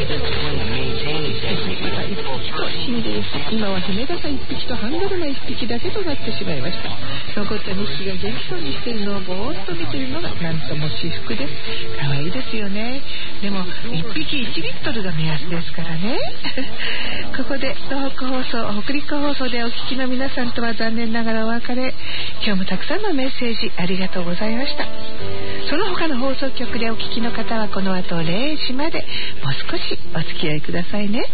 たいっぴきと死んでいます。今はヒメダカいっぴきとハンドルマいっぴきだけとなってしまいました。残ったにひきが元気そうにしているのをぼーっと見ているのがなんとも至福です。かわいいですよね。でもいっぴきいちリットルが目安ですからね。ここで東北放送北陸放送でお聞きの皆さんとは残念ながらお別れ。今日もたくさんのメッセージありがとうございました。その他の放送局でお聞きの方はこの後れいじまでもう少しお付き合いくださいね。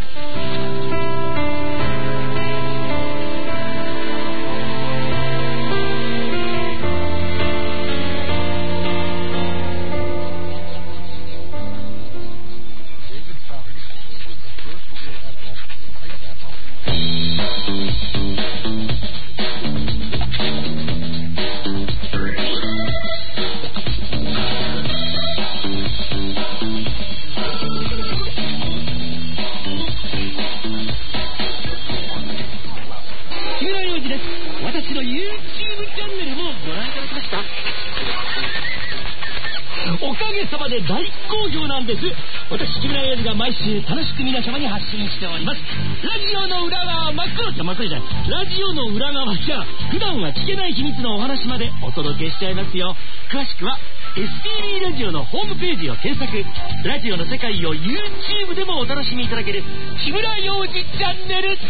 大好評なんです。私木村英二が毎週楽しく皆様に発信しております。ラジオの裏側真っ黒じゃ真っ黒じゃないラジオの裏側じゃ普段は聞けない秘密のお話までお届けしちゃいますよ。詳しくは エスピービー ラジオのホームページを検索。ラジオの世界を YouTube でもお楽しみいただける木村洋二チャンネル。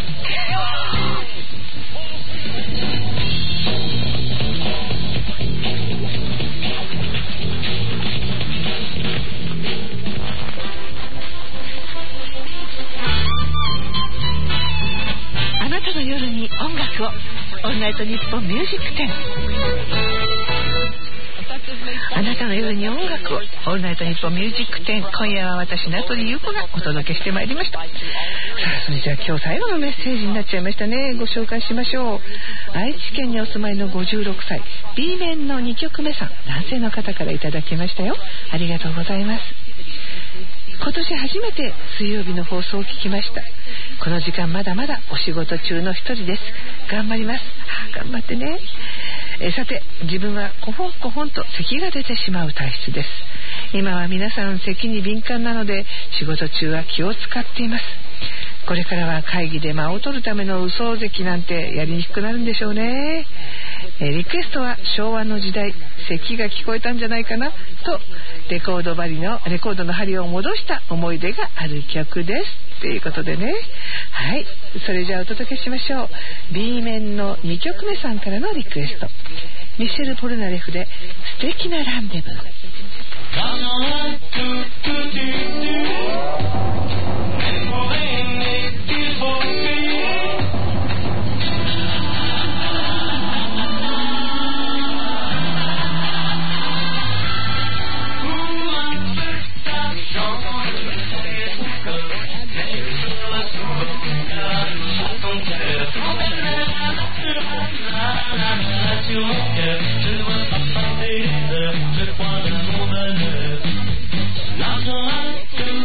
夜に音楽をオールナイトニッポンミュージックテン。あなたの夜に音楽をオールナイトニッポンミュージックテン。今夜は私名取裕子がお届けしてまいりました。さあ、それじゃあ今日最後のメッセージになっちゃいましたね。ご紹介しましょう。愛知県にお住まいのごじゅうろくさい B 面のにきょくめさん、男性の方からいただきましたよ。ありがとうございます。今年初めて水曜日の放送を聞きました。この時間まだまだお仕事中の一人です。頑張ります。あ、頑張ってね。えさて、自分はコホンコホンと咳が出てしまう体質です。今は皆さん咳に敏感なので仕事中は気を使っています。これからは会議で間を取るための嘘咳なんてやりにくくなるんでしょうね。えリクエストは昭和の時代咳が聞こえたんじゃないかなとレコード針のレコードの針を戻した思い出がある曲ですということでね。はい、それじゃあお届けしましょう。 B 面のにきょくめさんからのリクエスト、ミシェル・ポルナレフで素敵なランデブー。 Love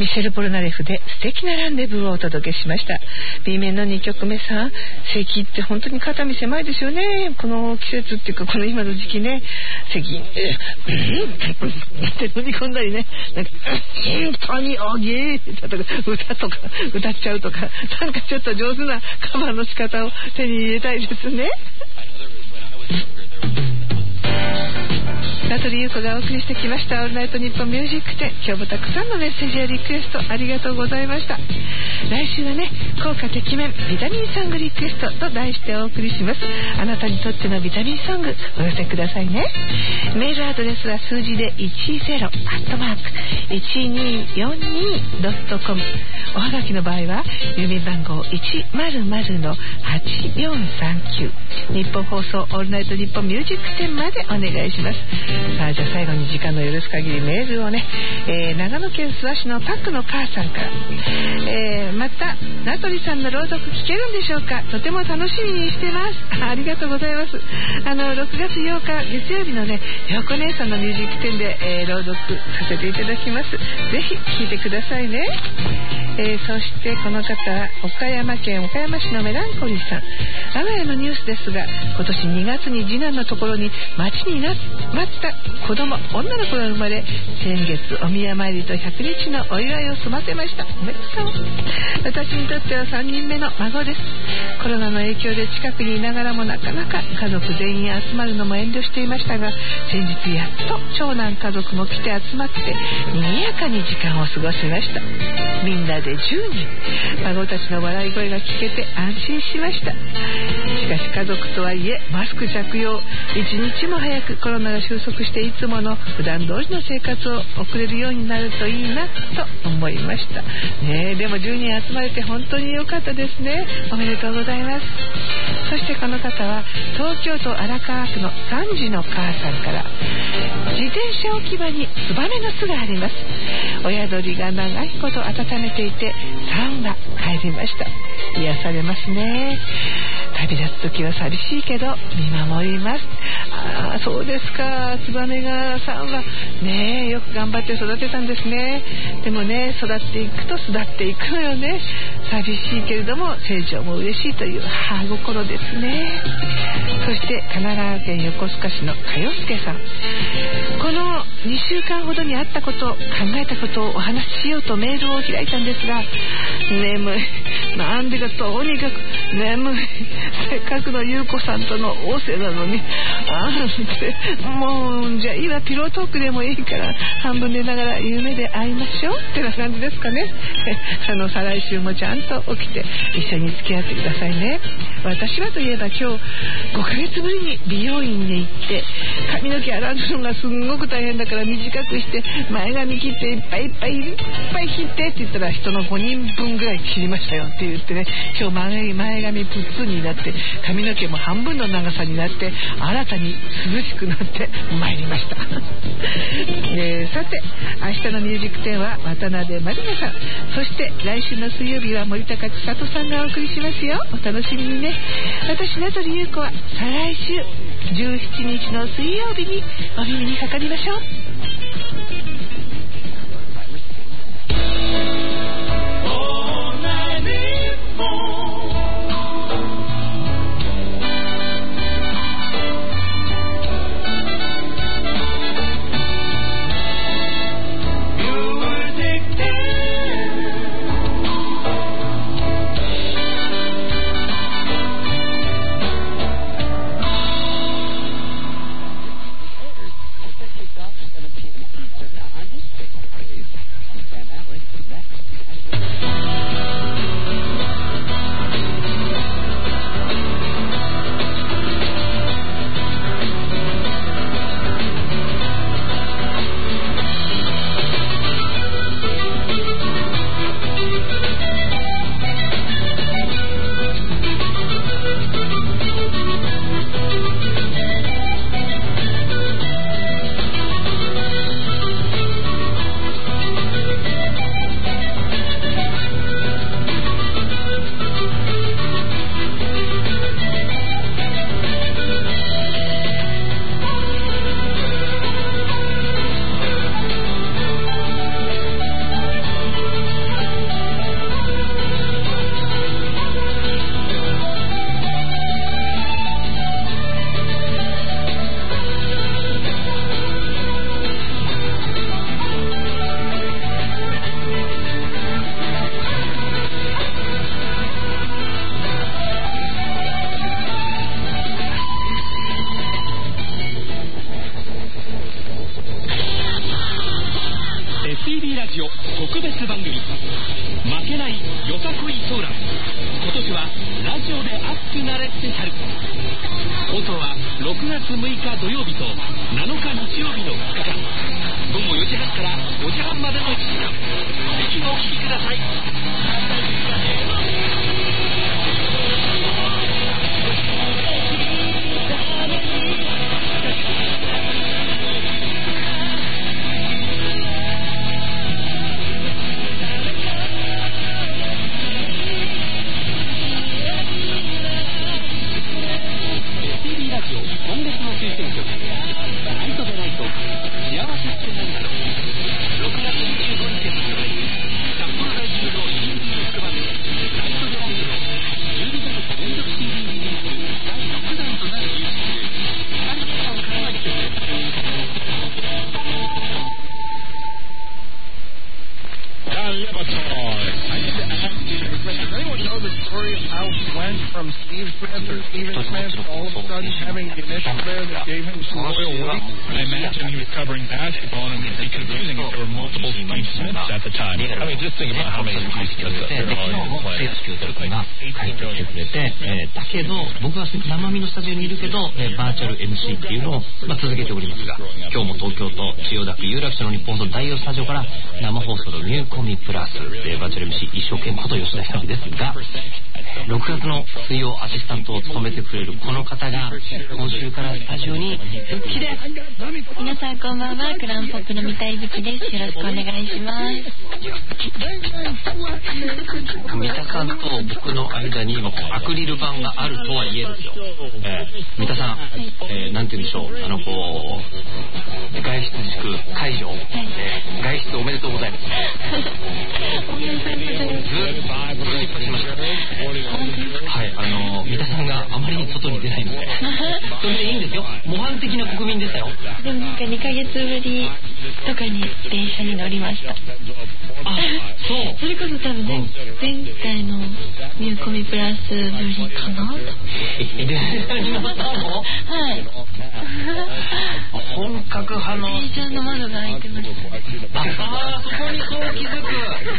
シェル・ポルナレフで素敵なランデブーをお届けしました。 B 面のにきょくめさん、咳って本当に肩身狭いですよね。この季節っていうかこの今の時期ね、咳って飲み込んだりね、なんか本当におぎーって歌とか歌っちゃうとか、なんかちょっと上手なカバーの仕方を手に入れたいですね。名取裕子がお送りしてきましたオールナイトニッポンミュージックテン。今日もたくさんのメッセージやリクエストありがとうございました。来週はね、効果てきめんビタミンソングリクエストと題してお送りします。あなたにとってのビタミンソングお寄せくださいね。メールアドレスは数字でいちぜろアットマークいちにーよんにードットコム。おはがきの場合は郵便番号 いちまるまるのはちよんさんきゅう、日本放送オールナイトニッポンミュージックテンまでお願いします。さあ、じゃあ最後に時間の許す限りメールをね、えー、長野県諏訪市のパックの母さんから、えー、また名取さんの朗読聞けるんでしょうか。とても楽しみにしてます。 あ, ありがとうございます。あのろくがつようか月曜日のね、よこ姉さんのミュージックテンで、えー、朗読させていただきます。ぜひ聞いてくださいね。えー、そしてこの方は岡山県岡山市のメランコリーさん。我が家のニュースですが、今年にがつに次男のところに待ちになった子供女の子が生まれ、先月お宮参りとひゃくにちのお祝いを済ませました。おめでとう。私にとってはさんにんめの孫です。コロナの影響で近くにいながらもなかなか家族全員集まるのも遠慮していましたが、先日やっと長男家族も来て集まって賑やかに時間を過ごしました。みんなでじゅうにん、孫たちの笑い声が聞けて安心しました。しかし家族とはいえマスク着用、一日も早くコロナが収束していつもの普段通りの生活を送れるようになるといいなと思いましたね。でもじゅうにん集まれて本当に良かったですね。おめでとうございます。そしてこの方は東京都荒川区のさんじの母さんから、自転車置き場にツバメの巣があります。親鳥が長いこと温めていてさんわ帰りました。癒されますね。旅立つ時は寂しいけど見守ります。ああ、そうですか。ツバメがさんわねえ、よく頑張って育てたんですね。でもね、育っていくと巣立っていくのよね。寂しいけれども成長も嬉しいという母心ですね。そして神奈川県横須賀市のかよすけさん。このにしゅうかんほどにあったこと、考えたことをお話ししようとメールを開いたんですが、眠い、なんでかとにかく眠い、せっかくの優子さんとの仰せなのに、あーってもうじゃあいいわ、ピロートークでもいいから半分寝ながら夢で会いましょうってな感じですかね。あの再来週もちゃんと起きて一緒に付き合ってくださいね。私はといえば今日ごかげつぶりに美容院に行って、髪の毛洗うのがすんごく大変だから短くして前髪切っていっぱいいっぱいいっぱい切ってって言ったら、人のごにんぶんぐらい切りましたよって言ってね、今日前前髪プッツンになって髪の毛も半分の長さになって新たに涼しくなってまいりました。えー、さて明日のミュージックテンは渡辺まりなさん、そして来週の水曜日は森高千里さんがお送りしますよ。お楽しみにね。私名取裕子は再来週じゅうしちにちの水曜日にお耳にかかりましょう。 seventeen くなれスペシャル。放送はろくがつむいか土曜日となのか日曜日のふつかかん、午後よじはんからごじはんまでのいちじかん、ぜひお聞きください。今月の推薦曲、ナイトでナイト、幸せってなんだろう。ろくがつにじゅうごにち発売、札幌在住のインディーロックバンド、ナイトでナイトのじゅうにかげつ連続 シーディー リリースだいろくだんとなるミュージック、光さんからの曲です。 Don Lebatard. I need to ask you, does anyone know the story of how he went from Steve Smith or Steven Smith to all of a sudden having the initial there that gave him some royal weight? I imagine he was covering basketball and it would be confusing if there were multiple Steve Smiths at the time. I mean, just think about how many Steve Smiths there are in the play. が帰ってきてくれて、えー、だけど僕は生身のスタジオにいるけど、えー、バーチャル エムシー っていうのを、まあ、続けておりますが、今日も東京都千代田区有楽町の日本放送第よんスタジオから生放送のニューコミプラス、えー、バーチャル エムシー 一生懸命こと吉田ひろみですが、ろくがつの水曜アシスタントを務めてくれるこの方が今週からスタジオに復帰です。 皆さんこんばんは、クラウンポップの三田いぶきです。よろしくお願いします。 三田さんと僕の間に今アクリル板があるとはいえですよ、えー、三田さん、はい、えー、なんて言うんでしょう、あのこう外出自粛解除、はい、えー、外出おめでとうございます。ずっと失敗しました。はい、あの三田さんがあまりに外に出ないのでそれでいいんですよ、模範的な国民でしたよ。 でもなんかにかげつぶりとかに電車に乗りました。 あ、そう。 それこそ多分、ね、前回のニューコミプラスぶりかな。 え、電車に乗ったの？はい。本格派の電車の窓が開いてました。 ああ、そこにそう気づく。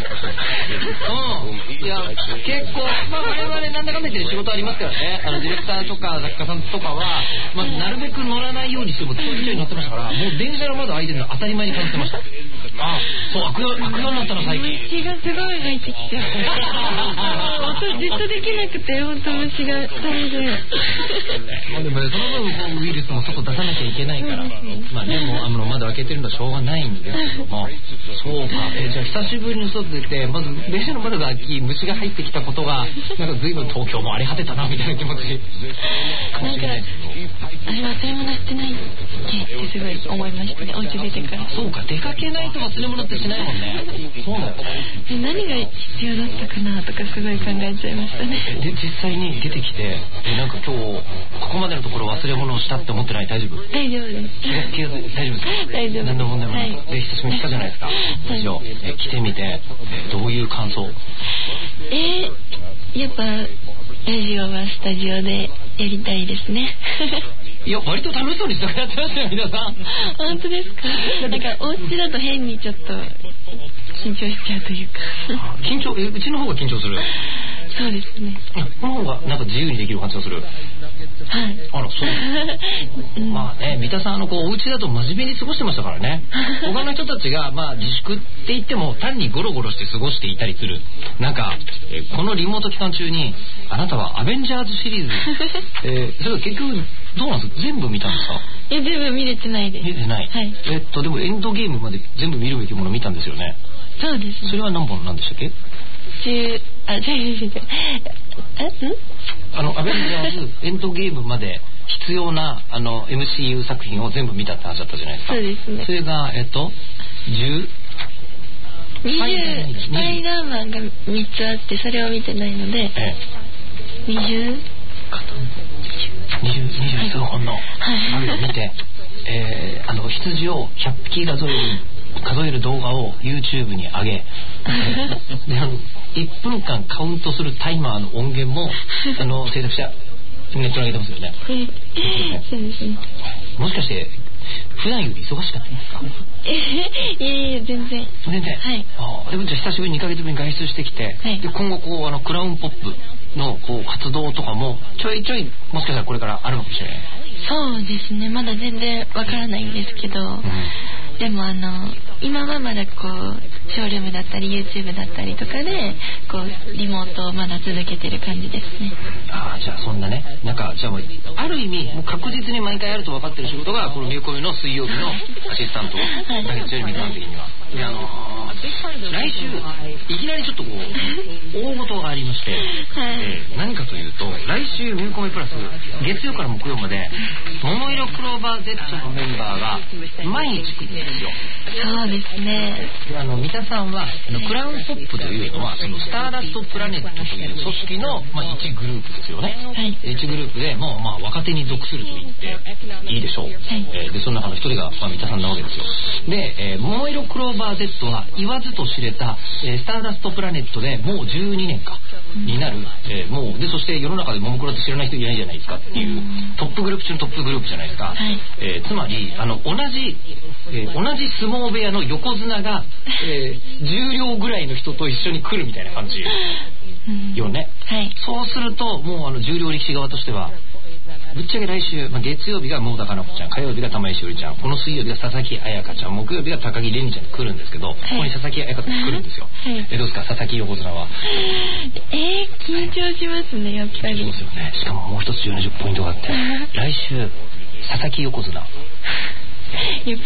うん。いや、結構、まあ我々なんだかんだ言って仕事ありますからね。あのディレクターとか作家さんとかは、まあなるべく乗らないようにしてもちょいちょい乗ってましたから、もう電車の窓開いてるの当たり前に感じてました。あ、そう、悪用悪用になったの最近。 虫がすごい入ってきて。音じっとできなくて、本当虫が大変で。 まあでもね、その分こうウイルスも外出さなきゃいけないから、まあね、もうあの窓開けてるのはしょうがないんですけども、そうか、えー、じゃあ久しぶりに外出て、まず電車の窓が開き、虫が入ってきたことが、なんか随分東京も荒れ果てたなみたいな気持ちかもしれないですけど。 あれ忘れ物してないっけってすごい思いましたね、お家出てから。 そうか、出かけないと忘れ物ってしないもんね。そうなんだ。 え、何が必要だったかなとかすごい考えちゃいましたね。 で、実際に出てきて、え、なんか今日ここまでのところ忘れ物をしたって思ってない？大丈夫？ 大丈夫です。 気が大丈夫ですか？大丈夫。何の問題もない。はい、で、久しぶりに来たじゃないですか。スタジオ、え、来てみて、え、どういう感想？ えー、やっぱラジオはスタジオでやりたいですね。 いや、割と楽しそうにしてやってましたよ、皆さん。 本当ですか？なんかお家だと変にちょっと緊張しちゃうというか。 緊張、え、うちの方が緊張する。 そうですね。 この方がなんか自由にできる感じがする。 はい。 あら、そう。まあね、三田さん、あのこうお家だと真面目に過ごしてましたからね。他の人たちがまあ自粛って言っても単にゴロゴロして過ごしていたりする。なんか、えー、このリモート期間中にあなたはアベンジャーズシリーズ、えー、それは結局どうなんですか？全部見たんですか？ いや、全部見れてないです。 見れてない。 はい。 えっとでもエンドゲームまで全部見るべきもの見たんですよね。 そうです、ね。 それは何本なんでしたっけ？ 十、あ、違う違う違う。え、ん？あのアベンジャーズエンドゲームまで必要なあの エムシーユー 作品を全部見たって話だったじゃないですか。 そうですね。 それがえっとじゅうにじゅうスパイダーマンがみっつあってそれを見てないので、ええ、にじゅうかとにじゅう、にじゅう数本のあれを見て、えー、あの羊をひゃっぴき数える数える動画を YouTube に上げでいっぷんかんカウントするタイマーの音源もあの制作者ネットに上げてますよね。 そうですね。 もしかして普段より忙しかったんですか？ えいやいや全然全然、はい、あでもじゃあ久しぶりににかげつぶりに外出してきて、はい、で今後こうあのクラウンポップのこう活動とかもちょいちょいもしかしたらこれからあるかもしれない。 そうですね、まだ全然わからないんですけど、うん、でもあの今はまだこうショールームだったり YouTube だったりとかでこうリモートをまだ続けてる感じですね。 ああ、じゃあそんなね、なんかじゃあもうある意味もう確実に毎回あると分かってる仕事がこのミューコミの水曜日のアシスタントだけ強いみたいな的には、であのー、来週いきなりちょっとこう大事がありまして、はい、えー、何かというと来週ミューコミプラス月曜から木曜まで桃色クローバー Z のメンバーが毎日来るんですよ。 そうですね。 あの三田さんはあのクラウンポップというのはそのスターダストプラネットという組織の、まあ、一グループですよね、はい、一グループでもう、まあ、若手に属すると言っていいでしょう、はい、えー、でその中の一人が、まあ、三田さんなわけですよ。で、えー、桃色クローバー Z は言わずと知れた、えー、スターダストプラネットでもうじゅうにねんかになる、えー、もうでそして世の中でももクロって知らない人いないじゃないですかっていうトップグループ中のトップグループじゃないですか、はい、えー、つまりあの同じ、えー、同じ相撲部屋の横綱が、えー、重量ぐらいの人と一緒に来るみたいな感じよね、はい、そうするともうあの重量力士側としてはぶっちゃけ来週、まあ、月曜日が桃田かな子ちゃん、火曜日が玉井しおりちゃん、この水曜日が佐々木彩香ちゃん、木曜日が高木玲奈ちゃんに来るんですけど、はい、ここに佐々木彩香ちゃん来るんですよ、はい、えどうですか佐々木横綱は。 えー、緊張しますね、やっぱり。 そうですよね。しかももう一つ重要なポイントがあって来週佐々木横綱横綱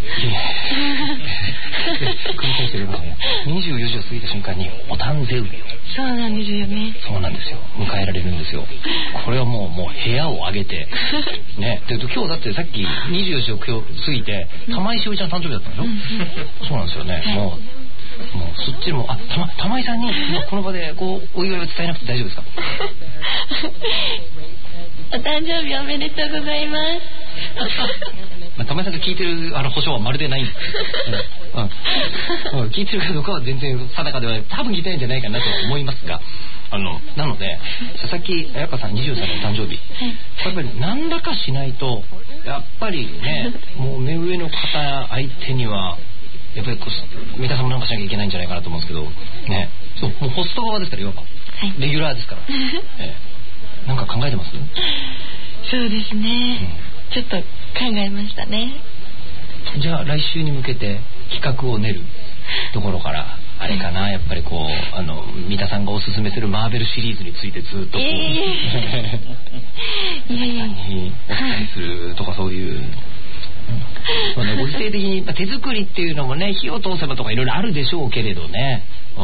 繰り返してくださいね。にじゅうよじを過ぎた瞬間にお誕生日を。 そうなんですよね。 そうなんですよ。迎えられるんですよ。これはもうもう部屋を上げてね。で今日だってさっきにじゅうよじを過ぎて玉井しおりちゃん誕生日だったんでしょ、うん、そうなんですよね、はい、もうもうそっちもあたま玉井さんにこの場でこうお祝いを伝えなくて大丈夫ですかお誕生日おめでとうございますまあ、玉井さんが聞いてるあの保証はまるでないんですうんうん、聞いてるかどうかは全然定かではない、多分聞いてないんじゃないかなと思いますが、あのなので佐々木彩香さんにじゅうさいの誕生日、やっぱり何らかしないとやっぱりねもう目上の方相手にはやっぱりこう三田さんもなんかしなきゃいけないんじゃないかなと思うんですけどね。そうもうホスト側ですからいわば、はい、レギュラーですから、えー、なんか考えてます？ そうですね、うん、ちょっと考えましたね。 じゃあ来週に向けて企画を練るところからあれかな、やっぱりこうあの三田さんがおすすめするマーベルシリーズについてずっとこう皆さんにお伝えするとかそういう、そうね、ご時世的に手作りっていうのもね火を通せばとかいろいろあるでしょうけれどね、うん、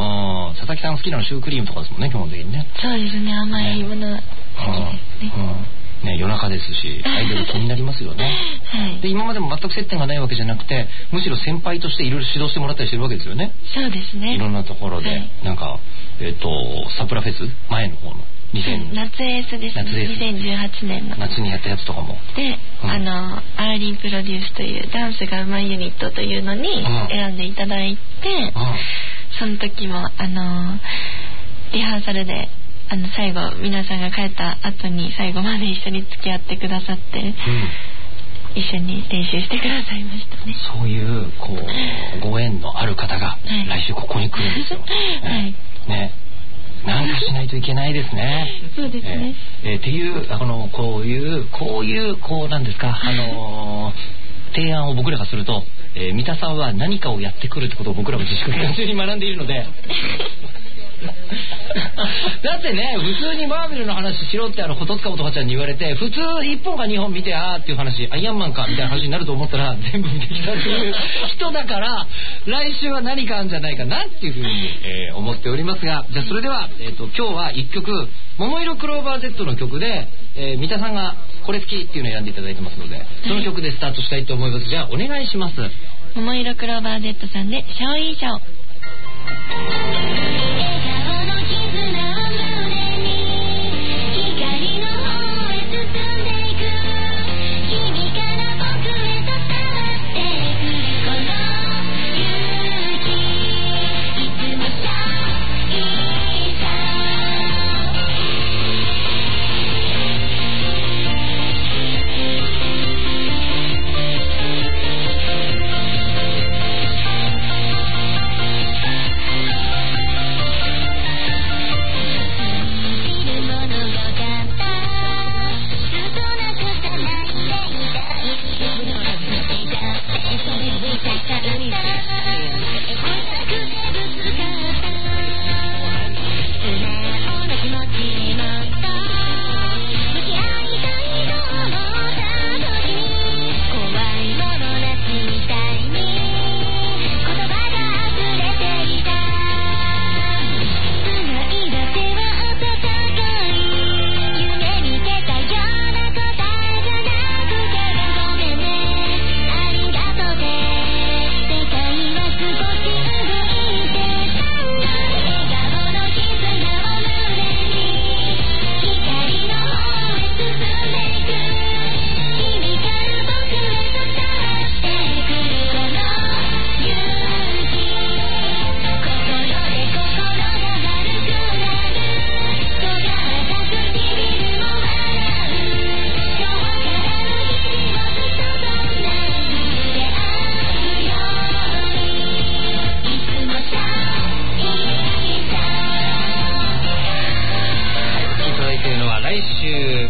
佐々木さん好きなのシュークリームとかですもんね基本的にね。 そうですね、甘いもの好きですね、うんうんね、夜中ですしアイドル気になりますよね、はい、で今までも全く接点がないわけじゃなくてむしろ先輩としていろいろ指導してもらったりしてるわけですよね。 そうですね、 いろんなところで、はい、なんか、えー、とサプラフェス前の方のにせん夏エースですね、夏エースにせんじゅうはちねんの夏にやったやつとかもで、うん、あのアーリープロデュースというダンスがうまいユニットというのに選んでいただいて、うん、その時もあのリハーサルであの最後皆さんが帰った後に最後まで一緒に付き合ってくださって、うん、一緒に練習してくださいましたね。 そういうこうご縁のある方が来週ここに来るんですよ、はい、ね、なんかしないといけないですねそうですね、 えーえー、っていうあのこういうこういうこうなんですかあのー、提案を僕らがすると、えー、三田さんは何かをやってくるってことを僕らも自粛に完全に学んでいるのでだってね普通にマーベルの話しろってあの琴塚音羽ちゃんに言われて普通いっぽんかにほん見てあーっていう話アイアンマンかみたいな話になると思ったら全部見てきたっていう人だから来週は何かあるんじゃないかなっていうふうに、えー、思っておりますが、じゃあそれでは、えーと、今日はいっきょく桃色クローバー Z の曲で、えー、三田さんがこれ好きっていうのを選んでいただいてますのでその曲でスタートしたいと思います。じゃあお願いします。 桃色クローバー Z さんでショーイーショー。 「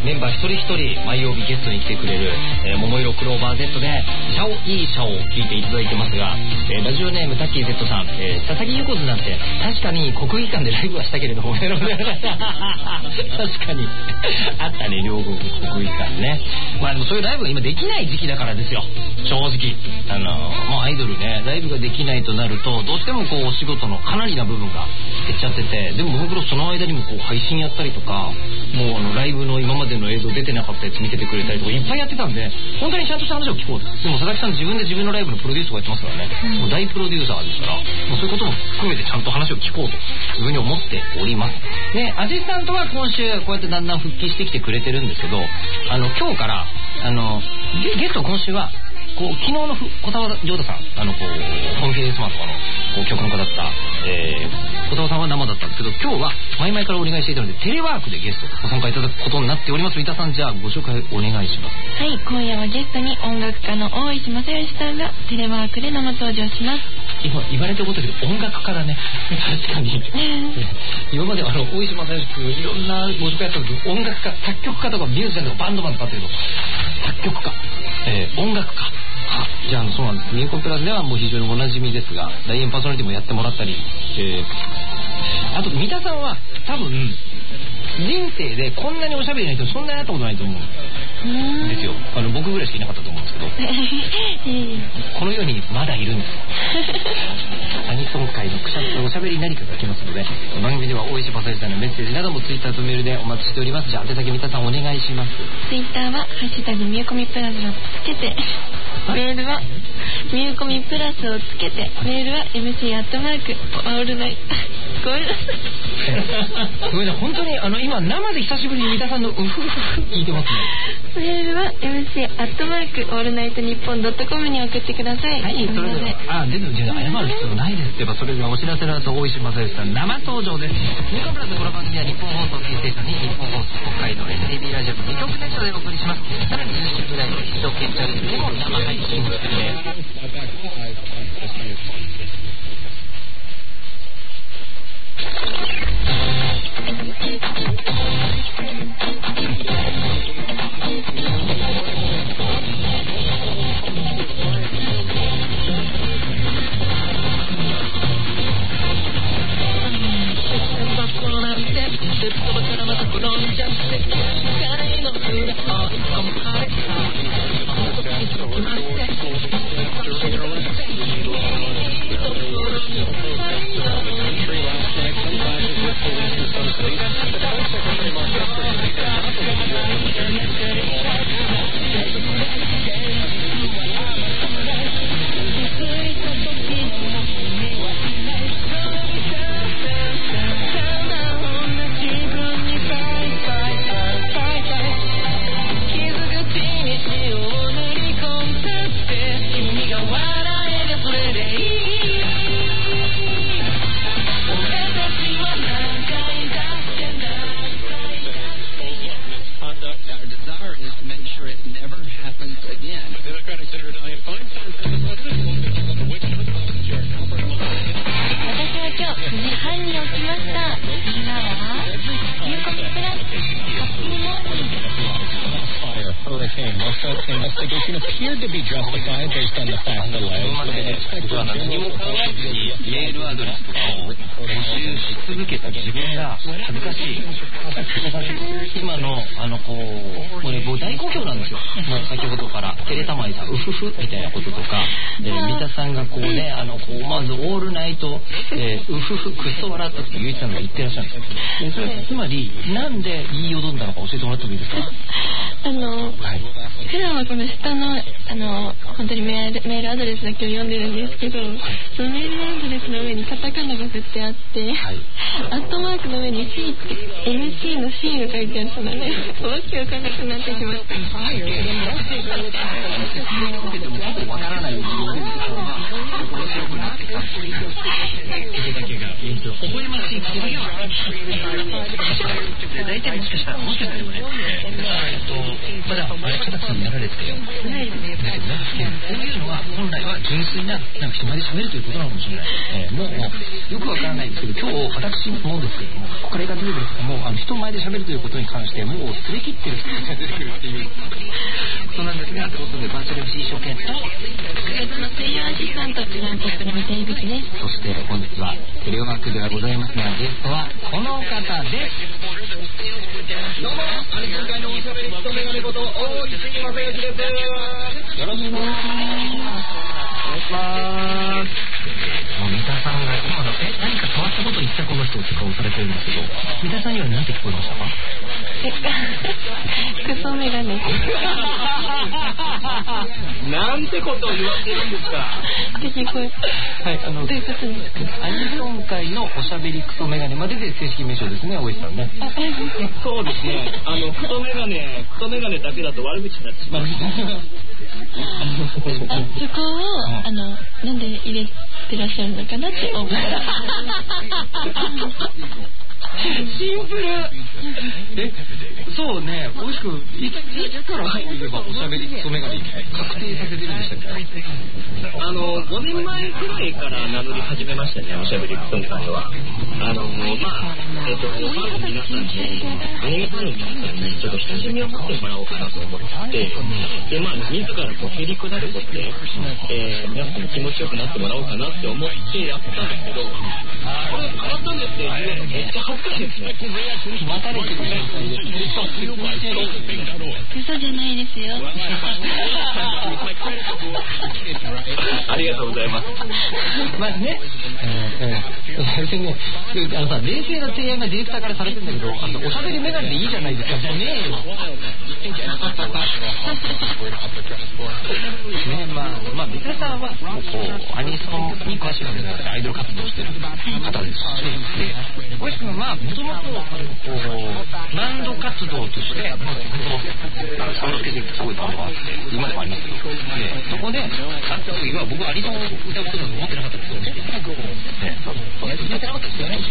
メンバー一人一人毎曜日ゲストに来てくれる、えー、桃色クローバー Z でシャオいいシャオを聞いていただいてますが、えー、ラジオネームタッキー Z さん、えー、佐々木優子なんて確かに国技館でライブはしたけれども確かにあったね、両国国技館ね。まあでもそういうライブが今できない時期だからですよ、正直。あのもうアイドルね、ライブができないとなるとどうしてもこうお仕事のかなりな部分が減っちゃってて、でもももクロその間にもこう配信やったりとか、もうあのライブの今までの映像出てなかったやつ見せてくれたりとかいっぱいやってたんで、本当にちゃんとした話を聞こうと。でも佐々木さん自分で自分のライブのプロデュースをやってますからね、うん、もう大プロデューサーですから、もうそういうことも含めてちゃんと話を聞こうというふうに思っておりますね。アシスタントは今週こうやってだんだん復帰してきてくれてるんですけど、あの今日からあのゲスト今週はこう昨日の小沢亮太さん、あのこうコンフィデンスマンとかのこう曲の方だった、えー、小沢さんは生だったんですけど、今日は前々からお願いしていたのでテレワークでゲストご参加いただくことになっております。三田さん、じゃあご紹介お願いします。 はい、今夜はゲストに音楽家の大石正義さんがテレワークで生登場します。 今言われたことだけど音楽家だね確かに今まであの大石正義君いろんなご紹介やった時、音楽家、作曲家とかミュージシャンとかバンドマンとかっていうの作曲家、えー、音楽家、じゃあそうなんです。ミューコンプラスではもう非常におなじみですが、大演パーソナリティもやってもらったり、えー、あと三田さんは多分人生でこんなにおしゃべりな人そんなに会ったことないと思うんですよ。あの僕ぐらいしかいなかったと思うんですけどこの世にまだいるんですアニソン界のくしゃっとおしゃべり何かが来ますので、番組では大石正義さんのメッセージなどもツイッターとメールでお待ちしております。じゃあ宛先三田さんお願いします。 ツイッターはハッシュタグミューコミプラスをつけて、メールはミューコミプラスをつけて、メールは エムシー アットマークオールナイトごめんなさいごめんなさい、本当にあの今生で久しぶりに三田さんのウフフフ聞いてますね。 メールは エムシー アットマークオールナイトニッポンドットコムに送ってください。 はい、それではあ、ですので謝る必要ないですってば、それではお知らせの後大石正義さん生登場です。ミューコプラスこの番組は日本放送キーステーションに日本放送北海道 エヌティービー ラジオのに局ネットでお送りします。さらに YouTube ライブ一生懸命チャレンジでも生配信中です。 Investigation appeared to be justified based on the fact that the 僕は何も考えずにメールアドレスとかを募集し続けた自分が恥ずかしい。今のあのこうこれもう大好評なんですよ。もう先ほどからテレタマイさんウフフみたいなこととか、えー、三田さんがこうねあのこうまずオールナイト、えー、ウフフクソ笑ったってゆういちさんが言ってらっしゃるんですよ。それはつまりなんで言いよどんだのか教えてもらってもいいですか。 あの、はい、普段はこの下のあの本当にメール、メールアドレスだけを読んでるんですけど、はい、そのメールアドレスの上にカタカナが振ってあって、はい、アットマークの上に C って エムシー の C が書いてあったのでわけわかんなくなってしまった。はいでもわからないように面白くなってたんでだけが微笑ましいことだけは大体もしかしたらもしかしたらでもね、えっとまだあれ片さんになられててよないですね。こういうのは本来は純粋ななんか人前で喋るということなのかもしれない。えー、もうよくわからないですけど、今日私もですけども、これが出てくるとかもあの人前で喋るということに関してもう擦り切ってる人が出てくるっていうことなんですが、ということでバーチャル エムシー 一生懸命との西洋アシスタントプランコップの三田由紀です。 そして本日はテレワークではございますが、ゲストはこの方です。 どうもアニソン界のおしゃべり人メガネこと大石正義です。よろしくお願いします。 もう三田さんが今のえ何か変わったこと言ったこの人って顔されてるんですけど、三田さんには何て聞こえましたか？ クソメガネなんてことを言われてるんですかって聞こえはい、あのということですアニソン界のおしゃべりクソメガネまでで正式名称ですね、大石さんね。 そうですね、あのクソメガネクソメガネだけだと悪口になってしまうそこをあのなんで入れてらっしゃるのかなって思ったシンプルえそうね、おいしくいつから入ればおしゃべりクソメガネ確定させてるんでしたっけ？ あのごねんまえくらいから名乗り始めましたね、おしゃべりクソメガネは。あのまあえっとファンの皆さんにアニメファンの皆さんにちょっと親しみを持ってもらおうかなと思ってでまあ自らこうへりくだることで、えー、皆さんに気持ちよくなってもらおうかなって思ってやったんですけど、これ変わったんですってめっちゃ恥ずかしいですね。 待たれてるじゃないですか。 嘘じゃないですよありがとうございます。 まあね、えーえー、ねあのさ冷静な提案がディレクターからされてるんだけど、あのおしゃべりメガネでいいじゃないですか。もうねえよ。ねまあまあ三田さんはもうこうアニソンに詳しいわけだからアイドル活動してる方ですし、で小石君はもともとバンド活動としてまあそのスケジュールってすごいバンドがあって今でもありますけど、でそこであった時は僕アニソンを歌うことだと思ってなかったんですよ。ねそうやってなかったですよね。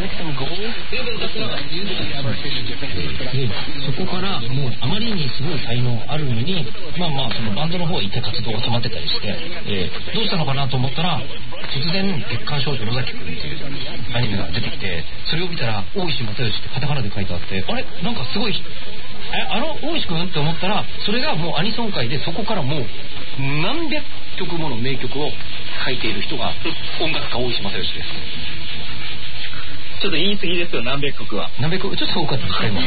そこからもうあまりにすごい才能あるのに、まあまあそのバンドの方へ行って活動が止まってたりして、えー、どうしたのかなと思ったら突然月刊少女野崎くんっていうアニメが出てきて、それを見たら大石正義ってカタカナで書いてあって、あれなんかすごいえあの大石くんって思ったら、それがもうアニソン界でそこからもう何百曲もの名曲を書いている人が音楽家大石正義です。 ちょっと言い過ぎですよ、何百曲は。 何百曲ちょっと多かったですか今。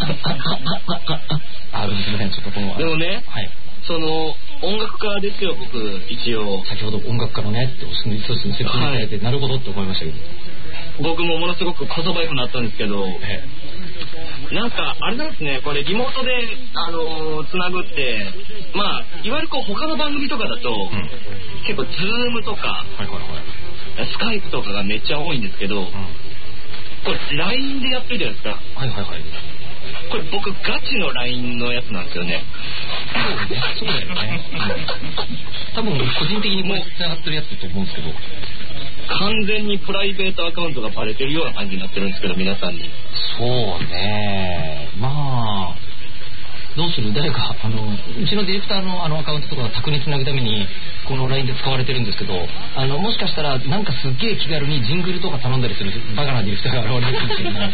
あ、すみません、ちょっとこの。 でもね、はい、その音楽家ですよ、僕一応。 先ほど音楽家のねっておすすめ説明されて、はい、なるほどって思いましたけど。 僕もものすごく言葉よくなったんですけど、ええ、なんかあれなんですね、これリモートであのー、つなぐってまあいわゆるこう他の番組とかだと、うん、結構ズームとか、はいはいはい、スカイプとかがめっちゃ多いんですけど、うん、これ ライン でやってるじゃないですか。 はいはいはい。 これ僕ガチの ライン のやつなんですよね。 そうだよね。多分個人的にもうつながってるやつだと思うんですけど、 完全にプライベートアカウントがバレてるような感じになってるんですけど、皆さんに。 そうね、まあどうする、誰かあのうちのディレクターのあのアカウントとか卓につなぐためにこの ライン で使われてるんですけど、あのもしかしたらなんかすっげえ気軽にジングルとか頼んだりするバカなディレクターが現れるかもしれない。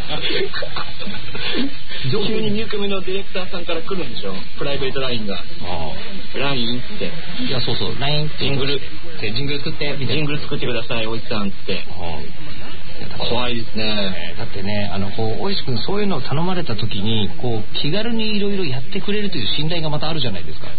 急に入居目のディレクターさんから来るんでしょ、プライベート ライン が。あ ライン って、 いやそうそう ライン ってジングルってジングル作ってみたいな、 ジングル作ってくださいおじさんって。怖いですね。 だってね、あのこう大石君そういうのを頼まれた時にこう気軽にいろいろやってくれるという信頼がまたあるじゃないですか。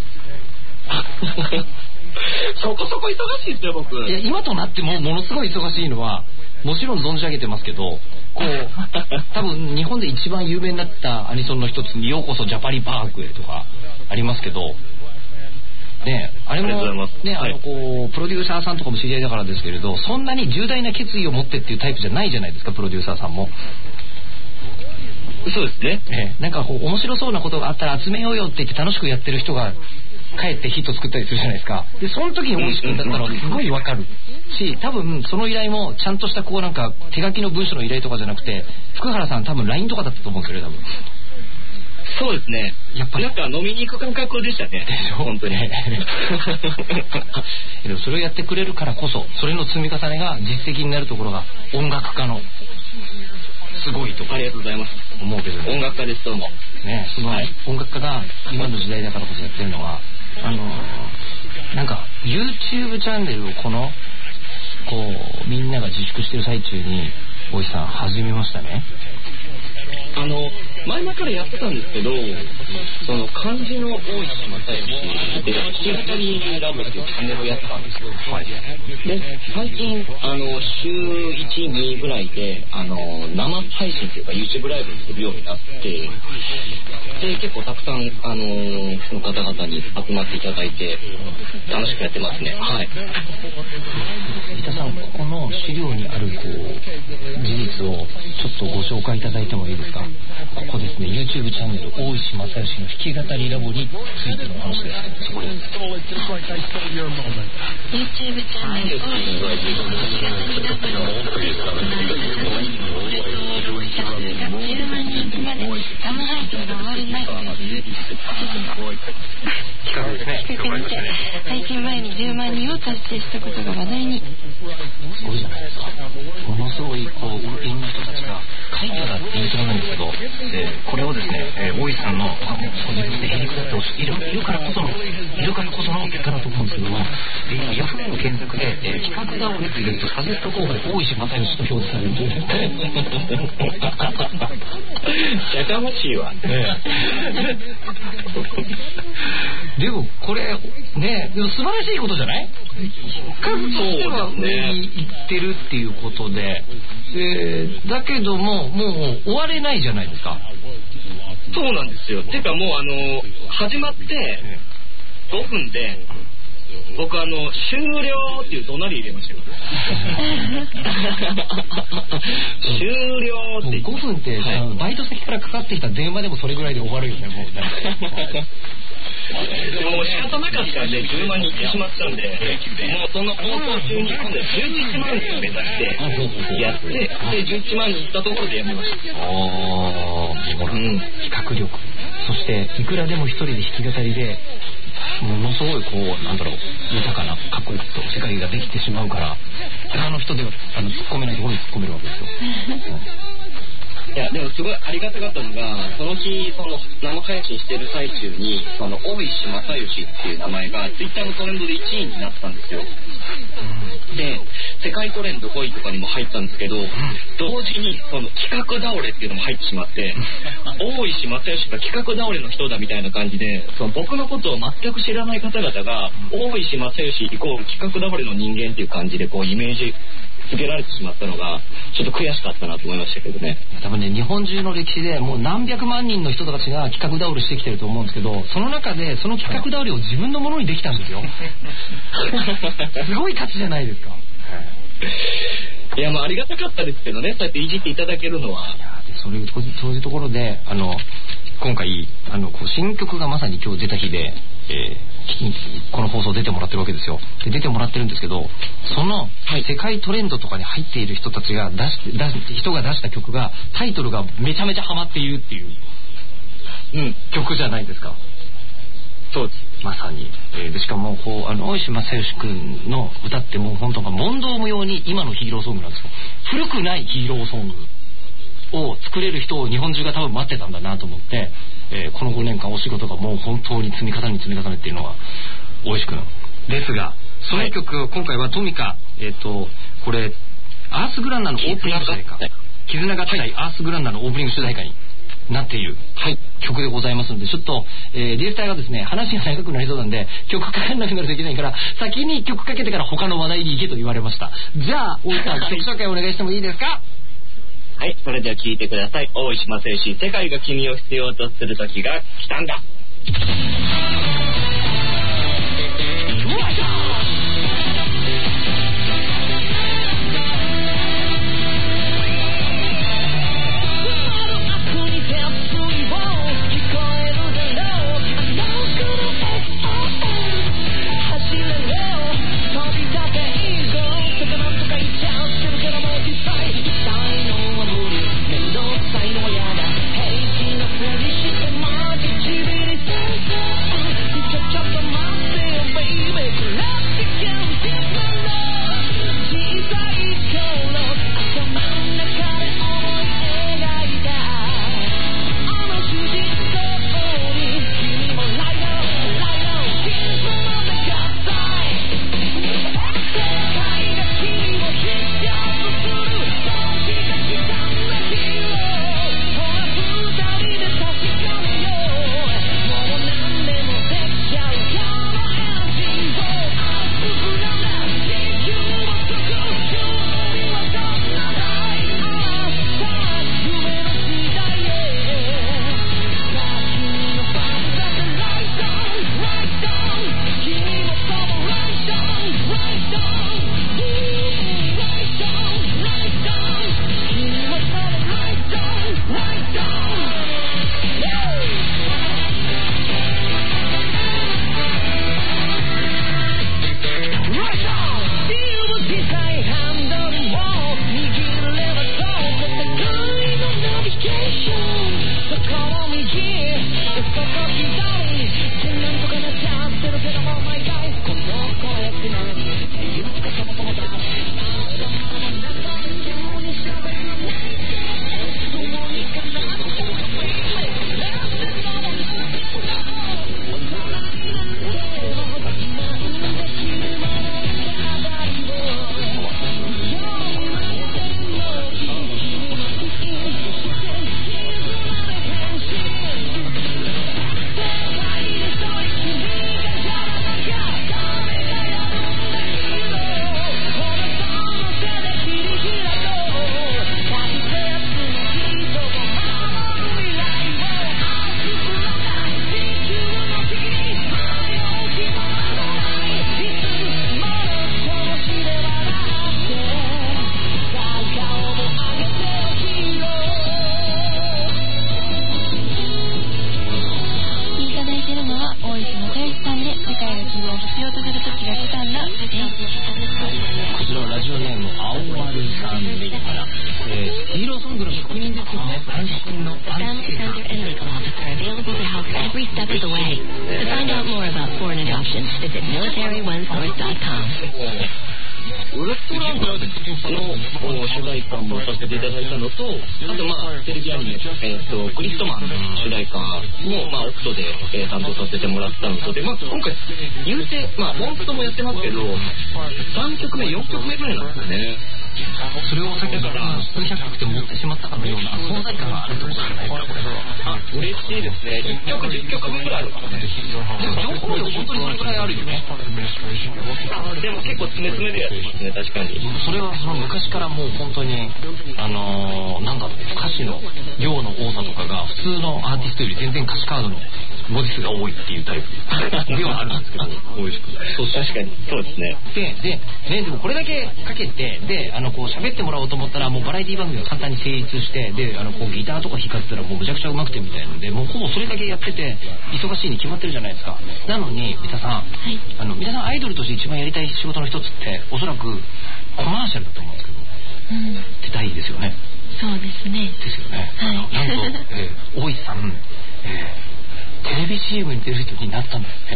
そこそこ忙しいですよ僕。 いや今となってもものすごい忙しいのはもちろん存じ上げてますけど、こう多分日本で一番有名になったアニソンの一つにようこそジャパリパークへとかありますけどね、あれもね、あのこうプロデューサーさんとかも知り合いだからですけれど、そんなに重大な決意を持ってっていうタイプじゃないじゃないですか、プロデューサーさんも。 そうですね。 えなんかこう面白そうなことがあったら集めようよって言って楽しくやってる人が帰ってヒット作ったりするじゃないですか。でその時に大石君だったのはすごいわかるし、多分その依頼もちゃんとしたこうなんか手書きの文章の依頼とかじゃなくて、福原さん多分 ライン とかだったと思うんですよね、多分。 そうですね。やっぱりなんか飲みに行く感覚でしたね。 でしょ、 本当に。 でもそれをやってくれるからこそ、それの積み重ねが実績になるところが音楽家のすごいところ。 ありがとうございます。 思うけどね。 音楽家ですとも。 ね、その音楽家が今の時代だからこそやってるのは、あのなんか YouTube チャンネルをこのこうみんなが自粛してる最中に大石さん始めましたね。 あの前々からやってたんですけど、その漢字の大石正義で弾き語りラボっていうチャンネルをやってたんですよ。はい、で最近あの週いち、にぐらいであの生配信というか YouTube ライブするようになって、で結構たくさんあのその方々に集まっていただいて楽しくやってますね。はい。 三田さん、ここの資料にあるこう事実をちょっとご紹介いただいてもいいですか。ここですね、 YouTube チャンネル大石正義の弾き語りラボについての話です。そこです。 YouTube チャンネル大石正義の弾き語りラボにじゅうまんにんまで生配信が終わる前という企画ですね。企画にて配信前にじゅうまんにんを達成したことが話題に。 すごいじゃないですか。ものすごいこういろんな人たちが書いてたっていう人なんですけど、でこれをですね、えー、大石さんの自分でへりくだってほしいるいるからこそのいるからこその結果だと思うんですけども、えー、ヤフーの検索で、えー、企画倒れと入れるとサジェスト候補で大石正義と表示されるというやかましいわ、ね、 でもこれね、でも素晴らしいことじゃない？数としては上に行ってるっていうことで、でだけどももう終われないじゃないですか。 そうなんですよ。てかもうあの始まってごふんで僕あの終了っていう怒鳴り入れましたよ。終了ってごふんって、はい、バイト先からかかってきた電話でもそれぐらいで終わるよね、もうね。 でも仕方なかったんでじゅうまんに行ってしまったんで、もうその放送中に今度じゅういちまんに目指してやって、でじゅういちまんに行ったところでやめました。 ああ、うん、企画力、そしていくらでも一人で弾き語りでものすごいこうなんだろう豊かなかっこいいと世界ができてしまうから、あの人ではあの突っ込めないところに突っ込めるわけですよ。 いやでもすごいありがたかったのが、その日その生配信してる最中にその大石正義っていう名前がツイッターのトレンドでいちいになったんですよ。で世界トレンドごいとかにも入ったんですけど、同時にその企画倒れっていうのも入ってしまって、大石正義が企画倒れの人だみたいな感じで、その僕のことを全く知らない方々が大石正義イコール企画倒れの人間っていう感じでこうイメージつけられてしまったのがちょっと悔しかったなと思いましたけどね。 多分ね、日本中の歴史でもう何百万人の人たちが企画倒れしてきてると思うんですけど、その中でその企画倒れを自分のものにできたんですよ。すごい価値じゃないですか。 いやまあありがたかったですけどね、そうやっていじっていただけるのは。 いやでそれそういうところであの今回あのこう新曲がまさに今日出た日で、えー、この放送出てもらってるわけですよ。で出てもらってるんですけど、その世界トレンドとかに入っている人たちが出して出し人が出した曲がタイトルがめちゃめちゃハマっているっていう、うん、曲じゃないですか。 そうです。 まさに、えー、でしかもこうあの大石正義くんの歌ってもう本当が問答無用に今のヒーローソングなんですよ。古くないヒーローソングを作れる人を日本中が多分待ってたんだなと思って、えー、このごねんかんお仕事がもう本当に積み重ねに積み重ねっていうのは大石くんですが、その曲、はい、今回はトミカ、えっ、ー、とこれアースグランナのオープニング主題歌、絆が近いアースグランナのオープニング主題歌になっている、はい、曲でございますので、ちょっと、えー、ディレクターがですね話が長くなりそうなんで曲かかんなくなるといけないから先に曲かけてから他の話題に行けと言われました。じゃあ大石さん曲紹介お願いしてもいいですか。 はい、それでは聴いてください。大石正義、世界が君を必要とする時が来たんだ。 聞こえるだろう。 family center and legal office are available to help every step of the way. To find out more about foreign adoption, visit military one source dot com. ウルトラマンの主題歌もさせていただいたのと、あとまあテレビアニメ、えー、とグリッドマンの主題歌もまあオクトで、えー、担当させてもらったのとで、まあ、今回言うてまあモンストもやってますけどさんきょくめよんきょくめぐらいなんですよね。 それをさっきから数百曲で持ってしまったかのような存在感があるってことじゃないですか、これは。 あ、嬉しいですね。いっきょくじゅっきょくぶんぐらいあるからね。 でも情報量本当にそれぐらいあるよね。 でも結構詰め詰めでやってますね、確かに。 それはその昔からもう本当にあのー、なんだろう、歌詞の量の多さとかが普通のアーティストより全然歌詞カードの文字数が多いっていうタイプではあるんですけど、 美味しくない。そう、確かにそうですね。 ででね、でもこれだけかけてであのこう喋ってもらおうと思ったらもうバラエティ番組が簡単に成立してであのこうギターとか弾かせたらもうむちゃくちゃ上手くてみたいなのでもうほぼそれだけやってて忙しいに決まってるじゃないですか。なのに三田さん、はい、あの三田さんアイドルとして一番やりたい仕事の一つっておそらくコマーシャルだと思うんですけど、うん、って大事ですよね。 そうですね。 ですよね。はい、なんと、えー、大石さん、えー、テレビ シーエム に出る人になったんですね。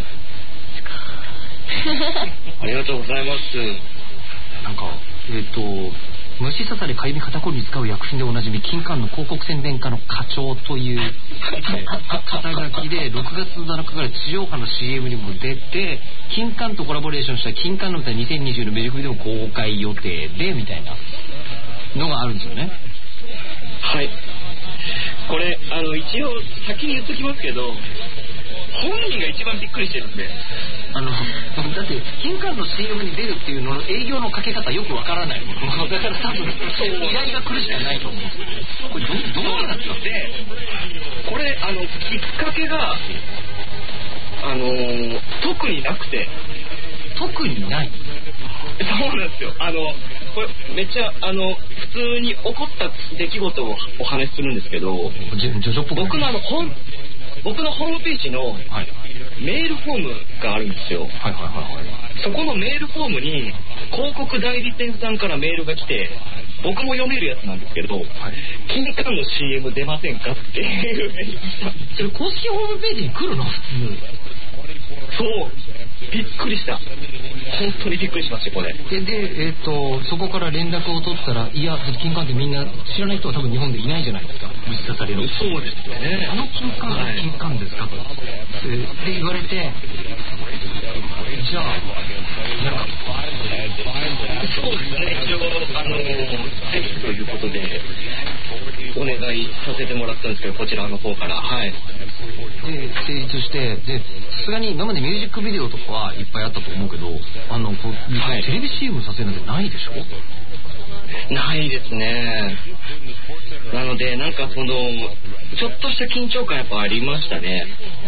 ありがとうございます。 なんかえっ、ー、と虫刺されかゆみ肩こりに使う薬品でおなじみ金柑の広告宣伝課の課長という肩書きでろくがつなのかから地上波の シーエム にも出て金柑とコラボレーションした金柑の歌にせんにじゅうのミュージックビデオ公開予定でみたいなのがあるんですよね。 はい、これあの一応先に言っときますけど本人が一番びっくりしてるんで、 あのだって金柑の シーエム に出るっていうのの営業のかけ方よくわからないものだから多分依頼が来るしかないと思うんですけど、これ ど, どうなったのでこれあのきっかけがあのー、特になくて特にないそうなんですよ。あのこれめっちゃあの普通に起こった出来事をお話しするんですけど、僕のあの本僕のホームページのメールフォームがあるんですよ。はいはいはいはい、そこのメールフォームに広告代理店さんからメールが来て僕も読めるやつなんですけど、はい、金柑の シーエム 出ませんかっていうメールが来た。 それ公式ホームページに来るの普通。 そうびっくりした。本当にびっくりしましたこれで、で、えー、とそこから連絡を取ったらいや金柑ってみんな知らない人は多分日本でいないじゃないですか。虫刺される。 そうですね。 あの金柑は金柑ですか、はい、って言われてじゃあなんかそうですね。一応あのぜひということでお願いさせてもらったんですけどこちらの方からはいで成立してでさすがに今までミュージックビデオとかはいっぱいあったと思うけどあのこう、はい、テレビ シーエム させるなんてないでしょ。 ないですね。なのでなんかそのちょっとした緊張感やっぱありましたね。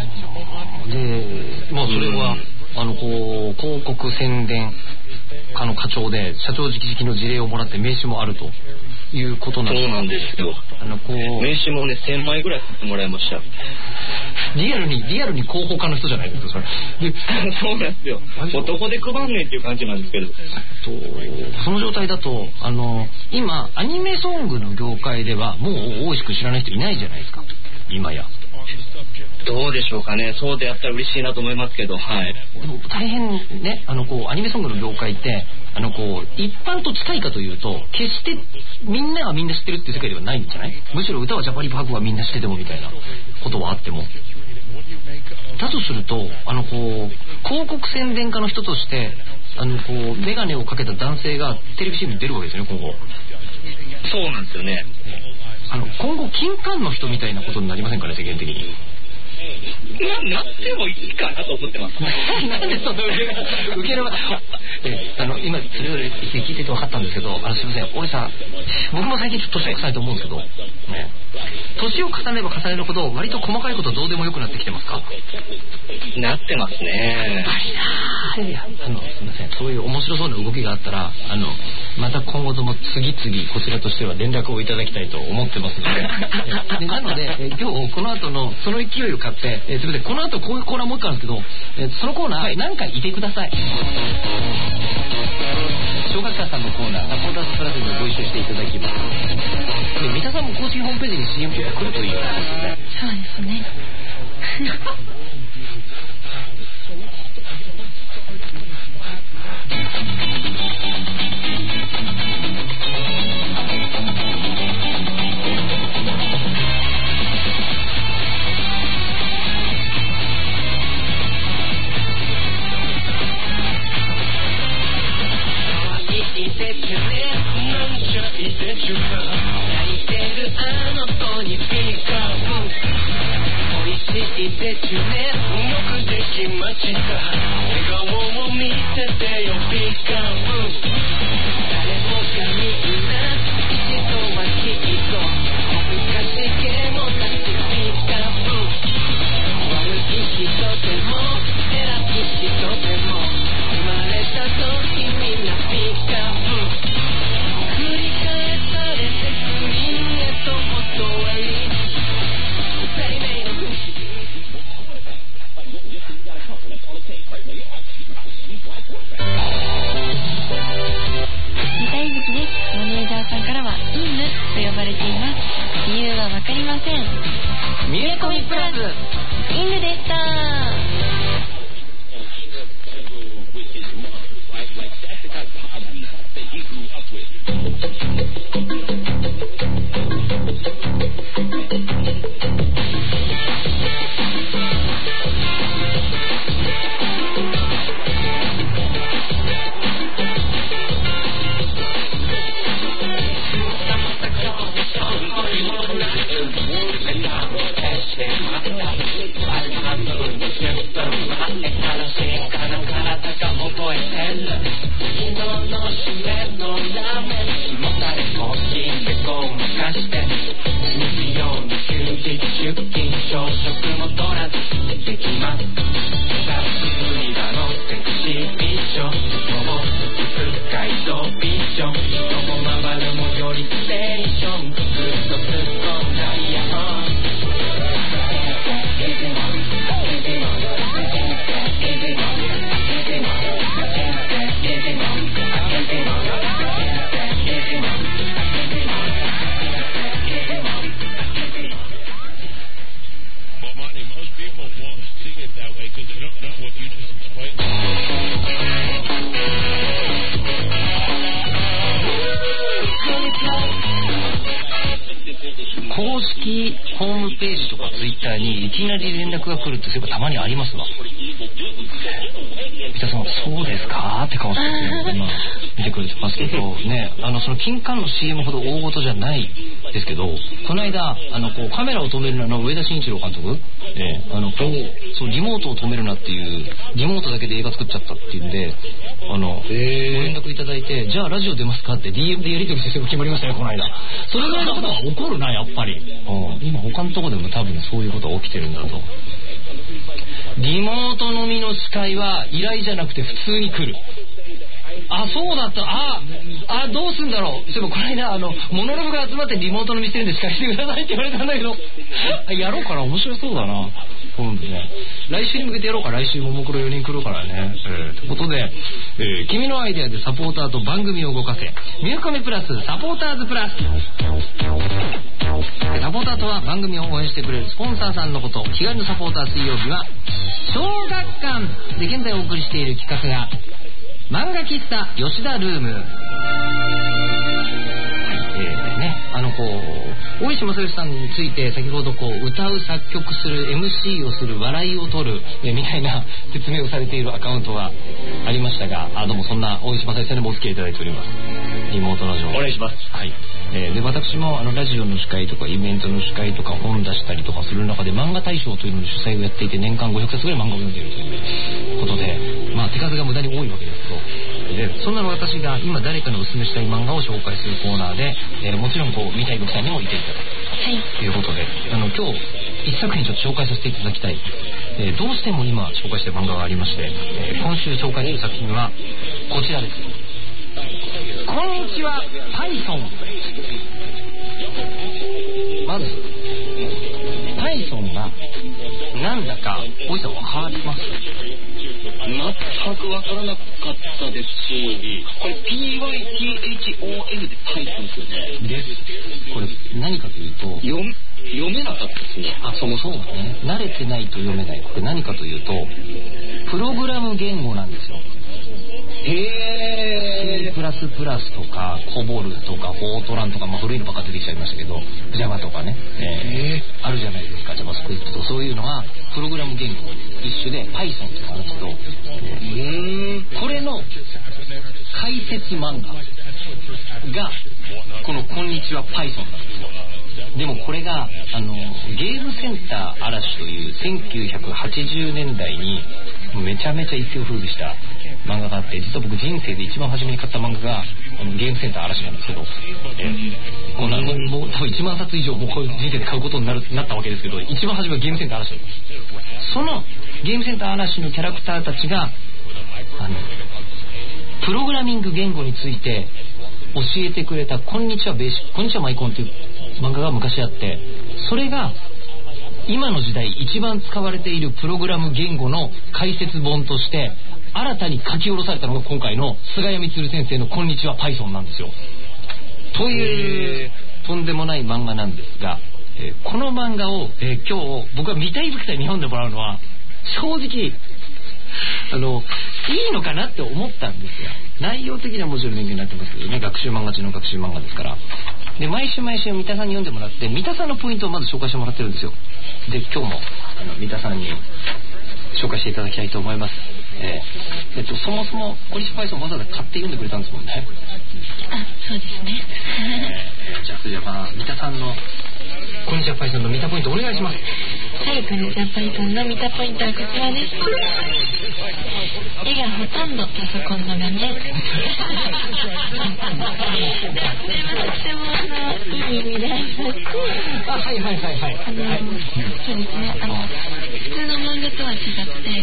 でまあそれは、うん、あのこう広告宣伝課の課長で社長直々の事例をもらって名刺もあるということなんです。 そうなんですよ。あのこう名刺もねせんまいぐらい買ってもらいました。 リアルにリアルに広報課の人じゃないですかそれ。でそうなんですよ。もうどこで配んねんっていう感じなんですけど。とその状態だとあの今アニメソングの業界ではもう大石く知らない人いないじゃないですか今や。 どうでしょうかね。そうであったら嬉しいなと思いますけど、はい。 でも大変ねあのこうアニメソングの業界ってあのこう一般と近いかというと決してみんながみんな知ってるっていう世界ではないんじゃない。むしろ歌はジャパリパークはみんな知っててもみたいなことはあってもだとするとあのこう広告宣伝家の人としてあのこうメガネをかけた男性がテレビ シーエム に出るわけですよね今後。 そうなんですよね。 あの今後金柑の人みたいなことになりませんかね世間的に。 な, なってもいいかなと思ってます。 なんでその受けるえあの今それぞれ聞いてて分かったんですけどあのすみません大井さん僕も最近ちょっと年を重ねて思うんですけど、ね、年を重ねれば重ねるほど割と細かいことどうでもよくなってきてますか。 なってますね。 あのすみませんそういう面白そうな動きがあったらあのまた今後とも次々こちらとしては連絡をいただきたいと思ってますの で, でなのでえ今日この後のその勢いを買ってえすみませんこの後こういうコーナーもう一個あるんですけど、えー、そのコーナー、はい、何回いてください。小学館さんのコーナーサポータースプラスでご一緒していただきます。 で三田さんも公式ホームページに シーエム 曲が来るといいよね。 そうですね。 公式ホームページとかツイッターにいきなり連絡が来るってそういえばたまにありますわ。三田さんそうですかって顔して今見てくれてますけどね、あのその金柑の シーエム ほど大事じゃないですけど、この間あのこうカメラを止めるなの上田慎一郎監督、えー、あのこうそうリモートを止めるなっていうリモートだけで映画作っちゃったっていうんで、あの、えー、ご連絡いただいて、じゃあラジオ出ますかって ディーエム でやり取りしてすぐ決まりましたねこの間。それぐらいのことは起こるなやっぱり。うん、今他のとこでも多分そういうことが起きてるんだと。リモート飲みの司会は依頼じゃなくて普通に来る。あ、そうだった。あ、あ、どうすんだろう。そういえばこの間あのモノログが集まってリモート飲みしてるんで司会してくださいって言われたんだけどやろうかな、面白そうだな今度ね。来週に向けてやろうか。来週ももクロよにん来るからね。えー、ということで、えー、君のアイデアでサポーターと番組を動かせミューコミプラスサポーターズプラス。サポーターとは番組を応援してくれるスポンサーさんのこと。日帰りのサポーター水曜日は小学館で現在お送りしている企画が漫画喫茶吉田ルーム。はい、えー、ね、あのこう大石正義さんについて先ほどこう歌う作曲する エムシー をする笑いを取る、えー、みたいな説明をされているアカウントがありましたが、あどうもそんな大石正義さんにもお付き合いいただいております。リモートの情報お願いします。はい、えー、で私もあのラジオの司会とかイベントの司会とか本出したりとかする中で漫画大賞というのの主催をやっていて、年間ごひゃくさつぐらい漫画を読んでいるということで、まあ手数が無駄に多いわけですけど、でそんなの私が今誰かのおすすめしたい漫画を紹介するコーナーで、えー、もちろんこう三田井僕さんにもいていただくということで、あの今日一作品ちょっと紹介させていただきたい、えー、どうしても今紹介したい漫画がありまして、えー、今週紹介する作品はこちらです。こんにちはパイソン。まずパイソンがなんだかおじさん分かります？ 全く分からなかったでですし、これ ピーワイティーエイチオーエル で Python ですよね。 です。これ何かというと、 読読めなかったですね。 あ、そもそもね、慣れてないと読めない。これ何かというと、プログラム言語なんですよ。 へー。 C++ とかコボルとかフォートランとか、まあ、古いのばっか出てきちゃいましたけど Java とかね、えー、あるじゃないですか JavaScript とそういうのはプログラム言語一種で Python っていうのがあるんですけど、えー、これの解説漫画がこのこんにちは Python なんですよ。でもこれがあのゲームセンター嵐というせんきゅうひゃくはちじゅうねんだいにめちゃめちゃ一世を風靡した漫画があって、実は僕人生で一番初めに買った漫画があのゲームセンター嵐なんですけど、えー、もうなんかもう多分いちまんさつ以上もうこういう人生で買うことになるなったわけですけど、一番初めはゲームセンター嵐だった。そのゲームセンター嵐のキャラクターたちがあのプログラミング言語について教えてくれたこんにちはベーシック、こんにちはマイコンという漫画が昔あって、それが今の時代一番使われているプログラム言語の解説本として新たに書き下ろされたのが今回の菅谷充先生のこんにちは Python なんですよ。というとんでもない漫画なんですが、えー、この漫画を、えー、今日僕は見たいぶきたいに読んでもらうのは正直あのいいのかなって思ったんですよ。内容的にはもちろん勉強になってますけどね、学習漫画中の学習漫画ですから。で毎週毎週三田さんに読んでもらって三田さんのポイントをまず紹介してもらってるんですよ。で今日もあの三田さんに紹介していただきたいと思います。えーえっと、そもそもこんにちは Python わざわざ買って読んでくれたんですもんね。 あ、そうですね。 えー、じゃあそれじゃあ、まあ、三田さんのこんにちは Python の見たポイントお願いします。 はい、こんにちは Python の見たポイントはこちらです。絵がほとんどパソコンの画面。これはとてもあのいい意味でありまして、 あ、はいはいはいはい。 あの、はい、そうですね。あの普通の漫画とは違って、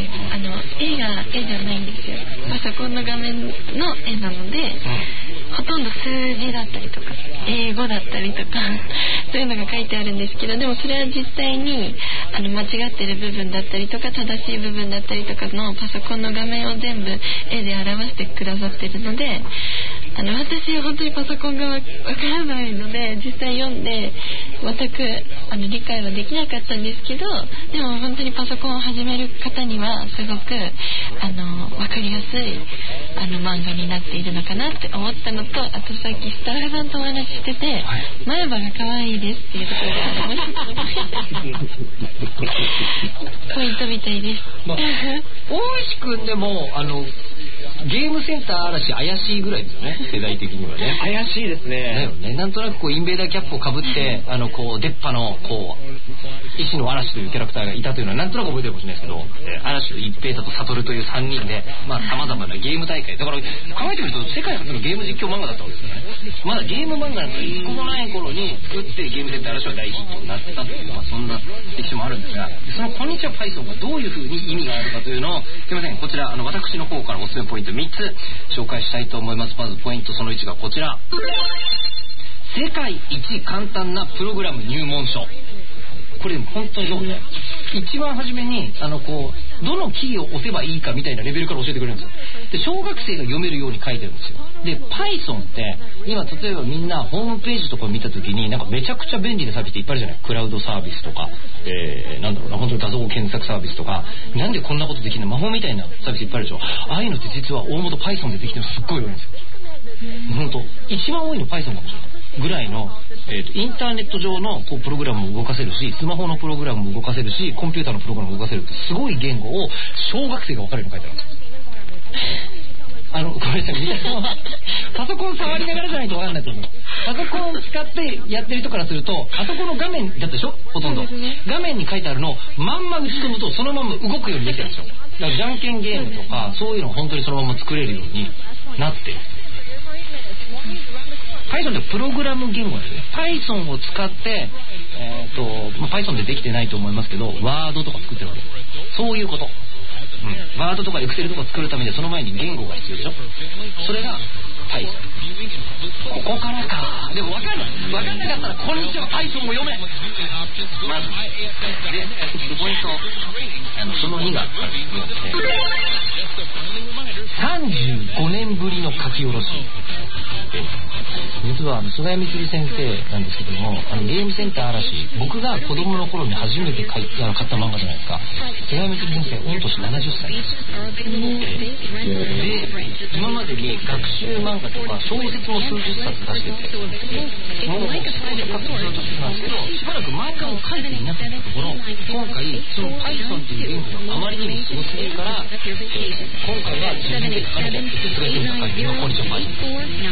あの絵が絵じゃないんですよ。パソコンの画面の絵なので、ほとんど数字だったりとか英語だったりとかそういうのが書いてあるんですけど、でもそれは実際にあの間違ってる部分だったりとか正しい部分だったりとかのパソコンの画面を全部絵で表してくださってるので、あの私は本当にパソコンがわからないので実際読んで全くあの理解はできなかったんですけど、でも本当にパソコンを始める方にはすごくあの分かりやすいあの漫画になっているのかなって思ったのと、あとさっきスタッフさんとお話ししてて、はい、前歯が可愛いですっていうところがありましたポイントみたいです、まあ、 大石くんでもあのゲームセンター嵐怪しいぐらいですよね、世代的にはね。 怪しいですね。 だよね。なんとなくこうインベーダーキャップをかぶってあのこう出っ歯のこう石の嵐というキャラクターがいたというのはなんとなく覚えてるかもしれないですけど、えー、嵐と一平太と悟というさんにんでまあ様々なゲーム大会だから考えてみると世界初のゲーム実況漫画だったわけですよね。まだゲーム漫画なんか一個もない頃に作ってゲームセンター嵐は大ヒットになったというのはそんな歴史もあるんですが、そのこんにちは Python がどういうふうに意味があるかというのをすいません、こちらあの私の方からおすすめポイントみっつ紹介したいと思います。まずポイントそのいちがこちら、世界一簡単なプログラム入門書。これ本当にそうね、一番初めにあのこうどのキーを押せばいいかみたいなレベルから教えてくれるんですよ。で小学生が読めるように書いてるんですよ。で Python って今例えばみんなホームページとかを見た時になんかめちゃくちゃ便利なサービスっていっぱいあるじゃない。クラウドサービスとか、えー、なんだろうな本当に画像検索サービスとか、なんでこんなことできるの魔法みたいなサービスいっぱいあるでしょ。ああいうのって実は大元 Python でできてるのすっごい多いんですよ。本当一番多いの Python かもしれないぐらいの、えーと、インターネット上のこうプログラムを動かせるし、スマホのプログラムも動かせるし、コンピューターのプログラムも動かせるってすごい言語を小学生が分かるように書いてあるんですよ。あのごめんなさい、皆さんはパソコン触りながらじゃないと分かんないと思う。パソコンを使ってやってる人からするとパソコンの画面だったでしょ、ほとんど、ね、画面に書いてあるのをまんま打ち込むとそのまま動くようにできてるんですよ。だからじゃんけんゲームとかそういうのを本当にそのまま作れるようになってる。Python ってプログラム言語ですね。Python を使って、えーとまあ、Python でできてないと思いますけど Word とか作ってるわけです。そういうこと、うん、Word とか Excel とか作るためにその前に言語が必要でしょ。それが Python。 ここからか。でも分かんない分かんなかったらこんにちは Python も読め。まずでポイントあのそのにがあるんですね。 さんじゅうごねんぶりの書き下ろし。実はあの菅谷光先生なんですけども、あのゲームセンター嵐、僕が子供の頃に初めて買いあの買った漫画じゃないですか。菅谷光先生御年ななじゅっさいです。で今までに学習漫画とか小説も数十冊出してて、もう小説活動としてなんですけど、しばらく漫画を描いていなかったところ、今回その Python っていう言語があまりにもすごすぎるから、今回は自分で書かれたって菅谷先生が書いて今これじゃないです。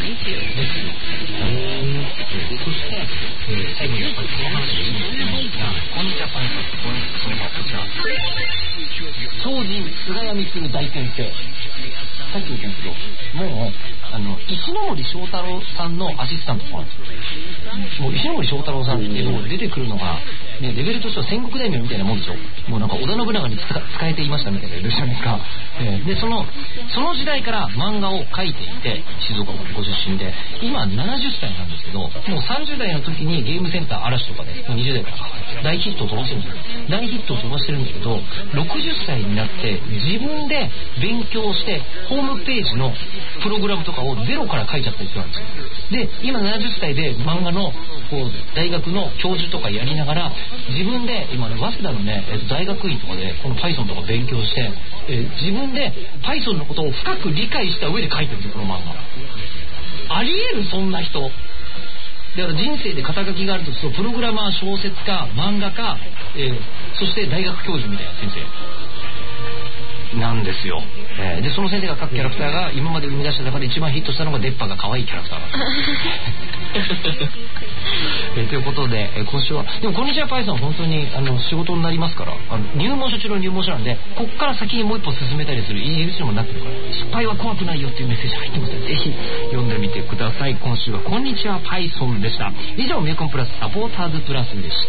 そして、えー、最後にやっぱりこの話でいいんですが、こんにちはパンさん、それがこちら超人菅谷光大先生。さっき言ったんですけど、もうあの石森章太郎さんのアシスタントなんですよ。もう石森章太郎さんっていうのが出てくるのが、ね、レベルとしては戦国大名みたいなもんでしょ。もうなんか織田信長に使えていましたみたいなレベルじゃないですか。えー、でそのその時代から漫画を描いていて、静岡のご出身で今ななじゅっさいなんですけど、もうさんじゅう代の時にゲームセンター嵐とかでもうにじゅう代から大ヒットを飛ばしてるんですよ。大ヒットを飛ばしてるんだけど、ろくじゅっさいになって自分で勉強してホームページのプログラムとかをゼロから書いちゃったりするんですよ。で今ななじゅっさいで漫画のこう大学の教授とかやりながら、自分で今ね早稲田のね大学院とかでこの Python とか勉強して、えー、自分で Python のことを深く理解した上で書いてるんですよ、この漫画。ありえるそんな人だから人生で肩書きがあるとするとプログラマー、小説家、漫画家、えー、そして大学教授みたいな先生なんですよ。えー、でその先生が描くキャラクターが今まで生み出した中で一番ヒットしたのが出っ歯が可愛いキャラクターなんですえー、ということで、えー、今週はでもこんにちはパイさん本当にあの仕事になりますから、あの入門書中の入門書なんで、こっから先にもう一歩進めたりする入り口にもなってるから、失敗は怖くないよっていうメッセージ入ってますので、ぜひ読んでみてください。今週はこんにちはパイソンでした。以上メイコンプラスサポーターズプラスでした。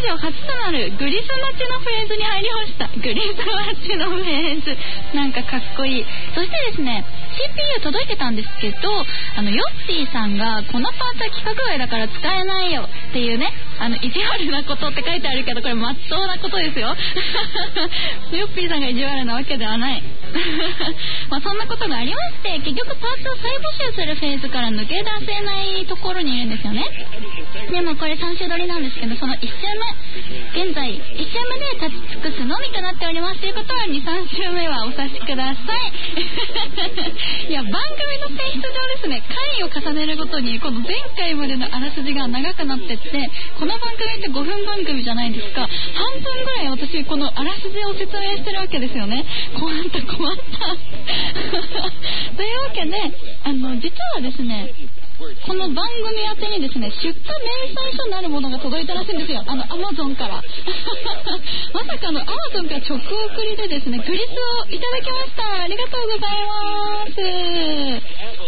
史上初となるグリス待ちのフレーズに入りました。グリス待ちのフレーズ、なんかかっこいい。そしてですね シーピーユー 届いてたんですけど、あのヨッピーさんがこのパーツは規格外だから使えないよっていうね、あの意地悪なことって書いてあるけど、これまっとうなことですよヨッピーさんが意地悪なわけではないまあそんなことがありまして、結局パーツを再募集するフェーズから抜け出せないところにいるんですよね。でもこれさん週撮りなんですけど、そのいち週目、現在いち週目で立ち尽くすのみとなっておりますということは、に、さん週目はお察しくださいいや、番組の性質上ですね、回を重ねるごとにこの前回までのあらすじが長くなってって、この番組ってごふん番組じゃないですか。半分ぐらい私このあらすじを説明してるわけですよね。困った困ったというわけで、あの実はですね、この番組宛てにですね、出荷明細書になるものが届いたらしいんですよ。あのアマゾンからまさかのアマゾンから直送りでですね、グリスをいただきました。ありがとうございます。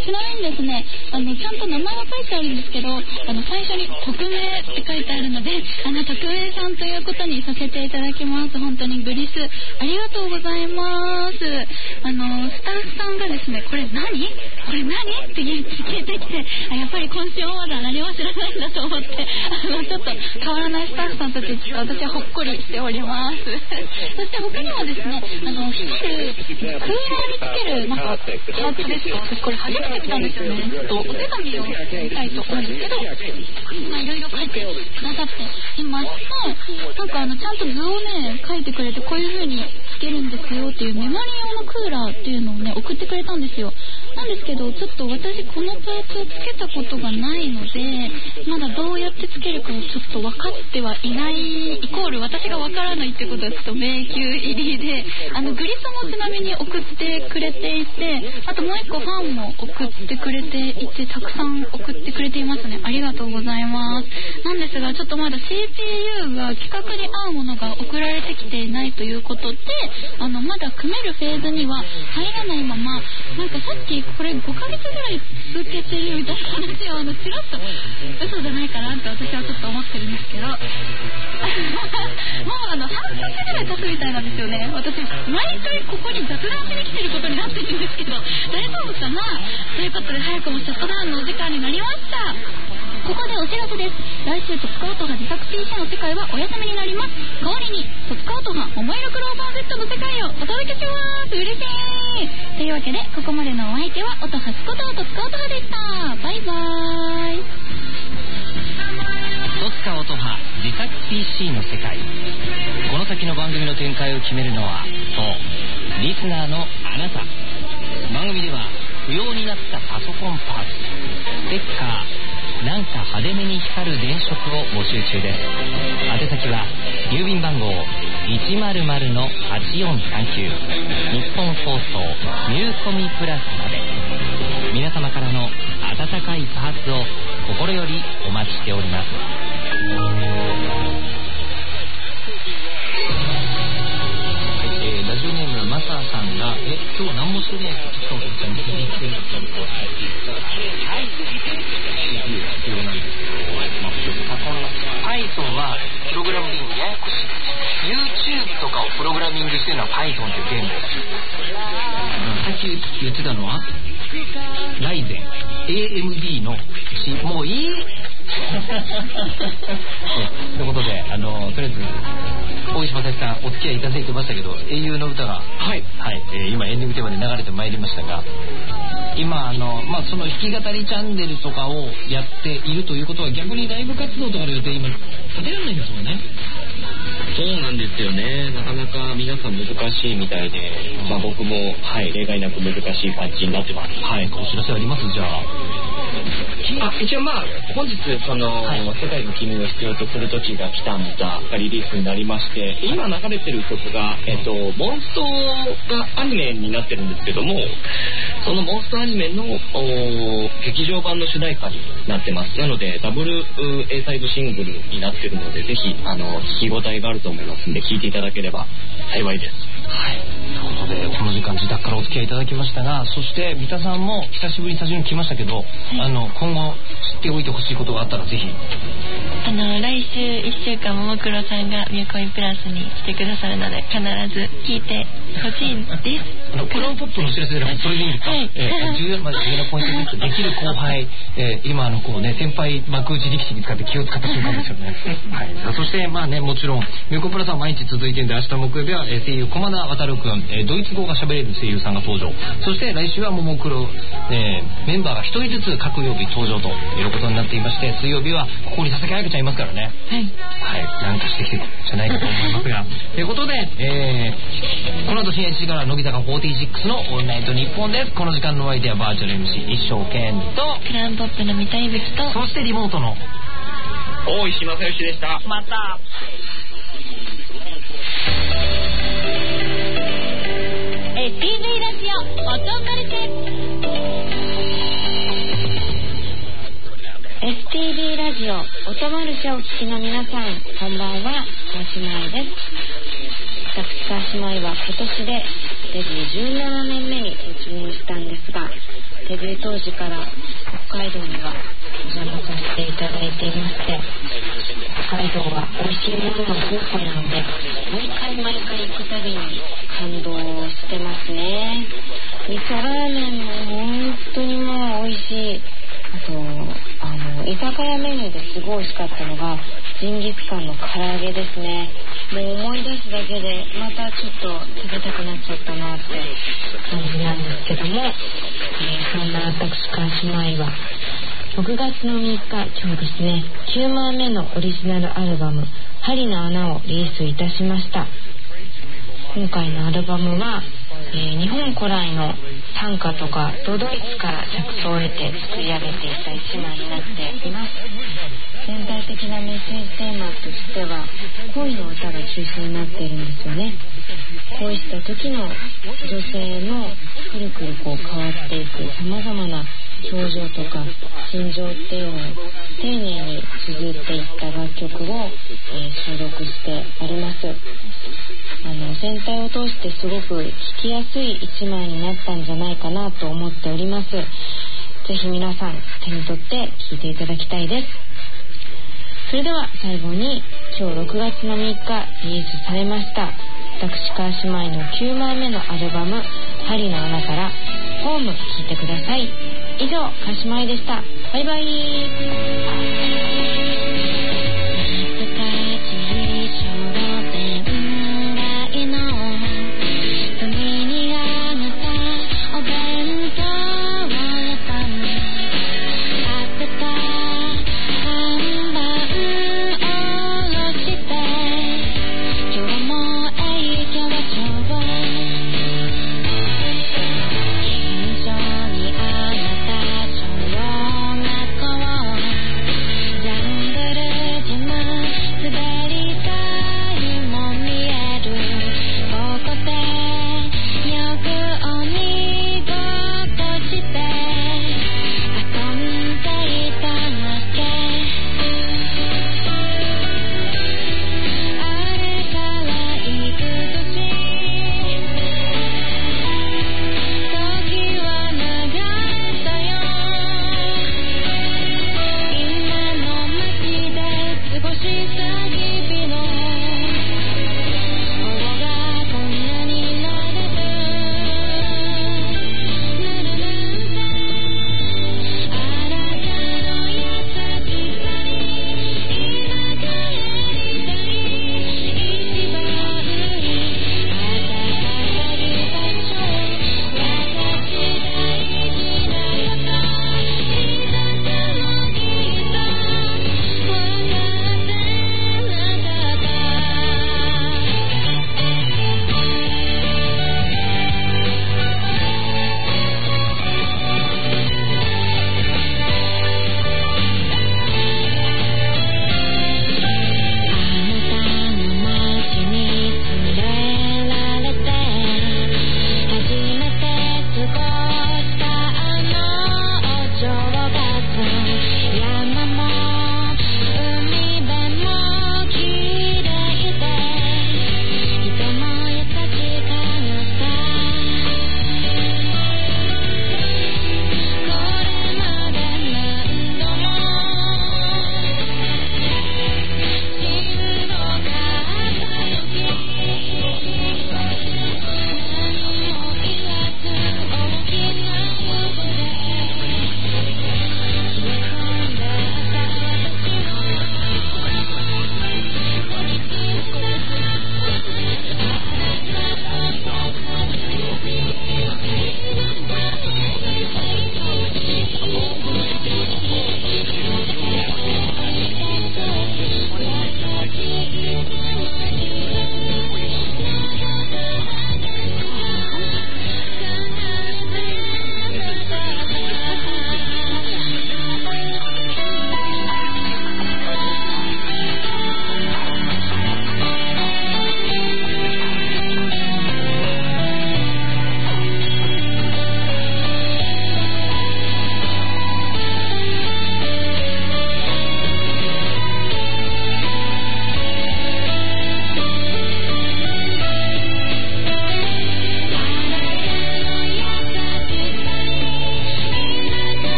ちなみにですね、あのちゃんと名前が書いてあるんですけど、あの最初に匿名って書いてあるので、あの匿名さんということにさせていただきます。本当にグリスありがとうございます。あのスタッフさんがですね、これ何これ何って聞いてきて、あ、やっぱり今週まだ何も知らないんだと思って、あのちょっと変わらないスタッフさんたちちょっと私はほっこりしておりますそして他にもですね、あの光るクーラーにつけるなんかパーツですか。私これ初めて見たんですよね。とお手紙を見たいと思うんですけど、まあいろいろ書いてくださっていまして、なんかあのちゃんと図をね書いてくれて、こういう風につけるんですよっていうメモリ用のクーラーっていうのをね送ってくれたんですよ。なんですけど、ちょっと私このパーツをつけたことがないので、まだどうやってつけるかをちょっと分かってはいない、イコール私が分からないってことはちょっと迷宮入りで、あのグリスもちなみに送ってくれていて、あともう一個ファンも送ってくれていて、たくさん送ってくれていますね。ありがとうございます。なんですが、ちょっとまだ シーピーユー が規格に合うものが送られてきていないということで、あのまだ組めるフェーズには入らないまま、なんかさっきこれごかげつぐらい続けてるみたいな話をあのチラッと嘘じゃないかなって私はちょっと思ってるんですけどもうあの半年ぐらい経つみたいなんですよね。私毎回ここに雑談しに来てることになってるんですけど、大丈夫かなということで、早くもシャットダウンのお時間になりました。ここでお知らせです。来週トツカオトハ自作 ピーシー の世界はお休みになります。代わりにトツカオトハ桃色クローバー Z の世界をお届けします。嬉しい。というわけで、ここまでのお相手は音ハチことトツカオトハでした。バイバーイ。 トツカオトハ自作 ピーシー の世界。この先の番組の展開を決めるのは、そうリスナーのあなた。番組では不要になったパソコンパーツ、ステッカー、なんか派手めに光る電飾を募集中です。宛先は郵便番号 いちまるまるのはちよんさんきゅう 日本放送ニューコミプラスまで。皆様からの温かいパーツを心よりお待ちしております。ラジオネームマサーさんが、え、今日何もしてないってちょっとちゃんと言ってるんですけど、はい、必要なんですけど、まあ、この Python はプログラミングややこしい。YouTube とかをプログラミングしてるのは Python っていう言語です。さっき言ってたのはライゼン エーエムディー のもういいということで、あのとりあえず大石正樹さんお付き合いいただいてましたけど、英雄の歌がはい、はいえー、今エンディングテーマで流れてまいりましたが、今あの、まあ、その弾き語りチャンネルとかをやっているということは、逆にライブ活動とかの予定今立てられないんですもんね。 そうなんですよね。なかなか皆さん難しいみたいで、まあ、僕も、はい、例外なく難しい感じになってます。 はい、お知らせあります？じゃああ、一応まあ本日その、はい、世界の君を必要とする時が来たんだがリリースになりまして、今流れてる曲が、えっと、モンストがアニメになってるんですけども、そのモンストアニメの劇場版の主題歌になってます。なのでダブル A サイドシングルになってるので、ぜひあの聞き応えがあると思いますので聞いていただければ幸いです。 はい、ということでこの時間自宅からお付き合いいただきましたが、そして三田さんも久しぶりにスタジオに来ましたけど、あの今後知っておいてほしいことがあったらぜひ。 あの来週いっしゅうかんももクロさんがミューコインプラスに来てくださるので必ず聞いてほしいです。 あのクローンポップのお知らせでそれでいいですか、はい、えー、重要な重要なポイントです。できる後輩、えー、今あのこうね先輩幕内力士に使って気を使った瞬間ですよね。はい、そしてまあねもちろんミューコインプラスは毎日続いているんで、明日木曜日は、えー、声優駒田渉君、えー、ドイツ語が喋れる声優さんが登場。そして来週はももクロ、えー、メンバーが一人ずつ各曜日登場ということになっていまして、水曜日はここに佐々木彩香ちゃんいますからね。はい、はい、なんかしてきてるんじゃないかと思いますがということで、えー、この後深夜いちじから乃木坂フォーティーシックスのオールナイトニッポンです。この時間のお相手はバーチャル エムシー 一生懸命とクラウンポップの三田井口と、 そしてリモートの大石正義でした。 またエスティーブイ ラジオ音カルテ エスティーブイ ラジオ音マルシェをお聞きの皆さん、こんばんは。川島愛です。私川島愛は今年でデビューじゅうななねんめに突入したんですが、デビュー当時から北海道にはお邪魔させていただいていまして、北海道は美味しいものが豊富なので、毎回毎回行くたびに感動してますね。味噌ラーメンも本当にもう美味しい。あとあの居酒屋メニューですごい美味しかったのがジンギスカンの唐揚げですね。もう思い出すだけでまたちょっと食べたくなっちゃったなって感じなんですけども、えー、そんな私川島愛はろくがつのみっか、今日ですね、きゅうまいめのオリジナルアルバム針の穴をリリースいたしました。今回のアルバムは、えー、日本古来の短歌とか都ドイツから着想を得て作り上げていた一枚になっています。全体的なメッセージテーマとしては恋の歌が中心になっているんですよね。恋した時の女性のくるくるこう変わっていくさまざまな表情とか心情っていうのを丁寧に綴っていった楽曲を、えー、収録してあります。あの全体を通してすごく聴きやすい一枚になったんじゃないかなと思っております。ぜひ皆さん手に取って聴いていただきたいです。それでは最後に今日ろくがつのみっかリリースされました私川島愛のきゅうまいめのアルバム針の穴からホーム聴いてください。以上川島愛でした。バイバイ。 「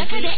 中で。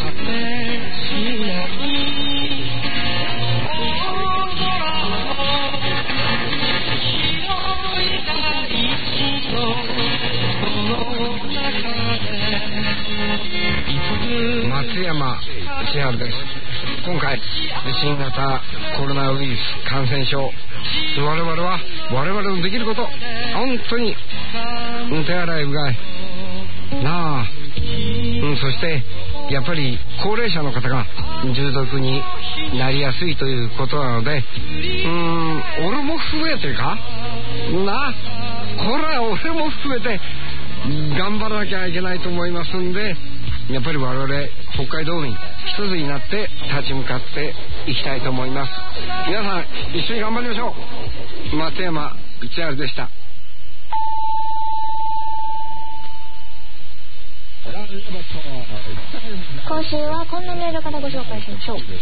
松山千春です。今回新型コロナウイルス感染症、我々は我々のできること、本当に手洗いうがいなあ、うん、そしてやっぱり高齢者の方が重篤になりやすいということなので、うーん俺も含めてかな、これは俺も含めて頑張らなきゃいけないと思いますんで、やっぱり我々北海道民一つになって立ち向かっていきたいと思います。皆さん一緒に頑張りましょう。松山千春でした。 今週はこんなメールからご紹介しましょう。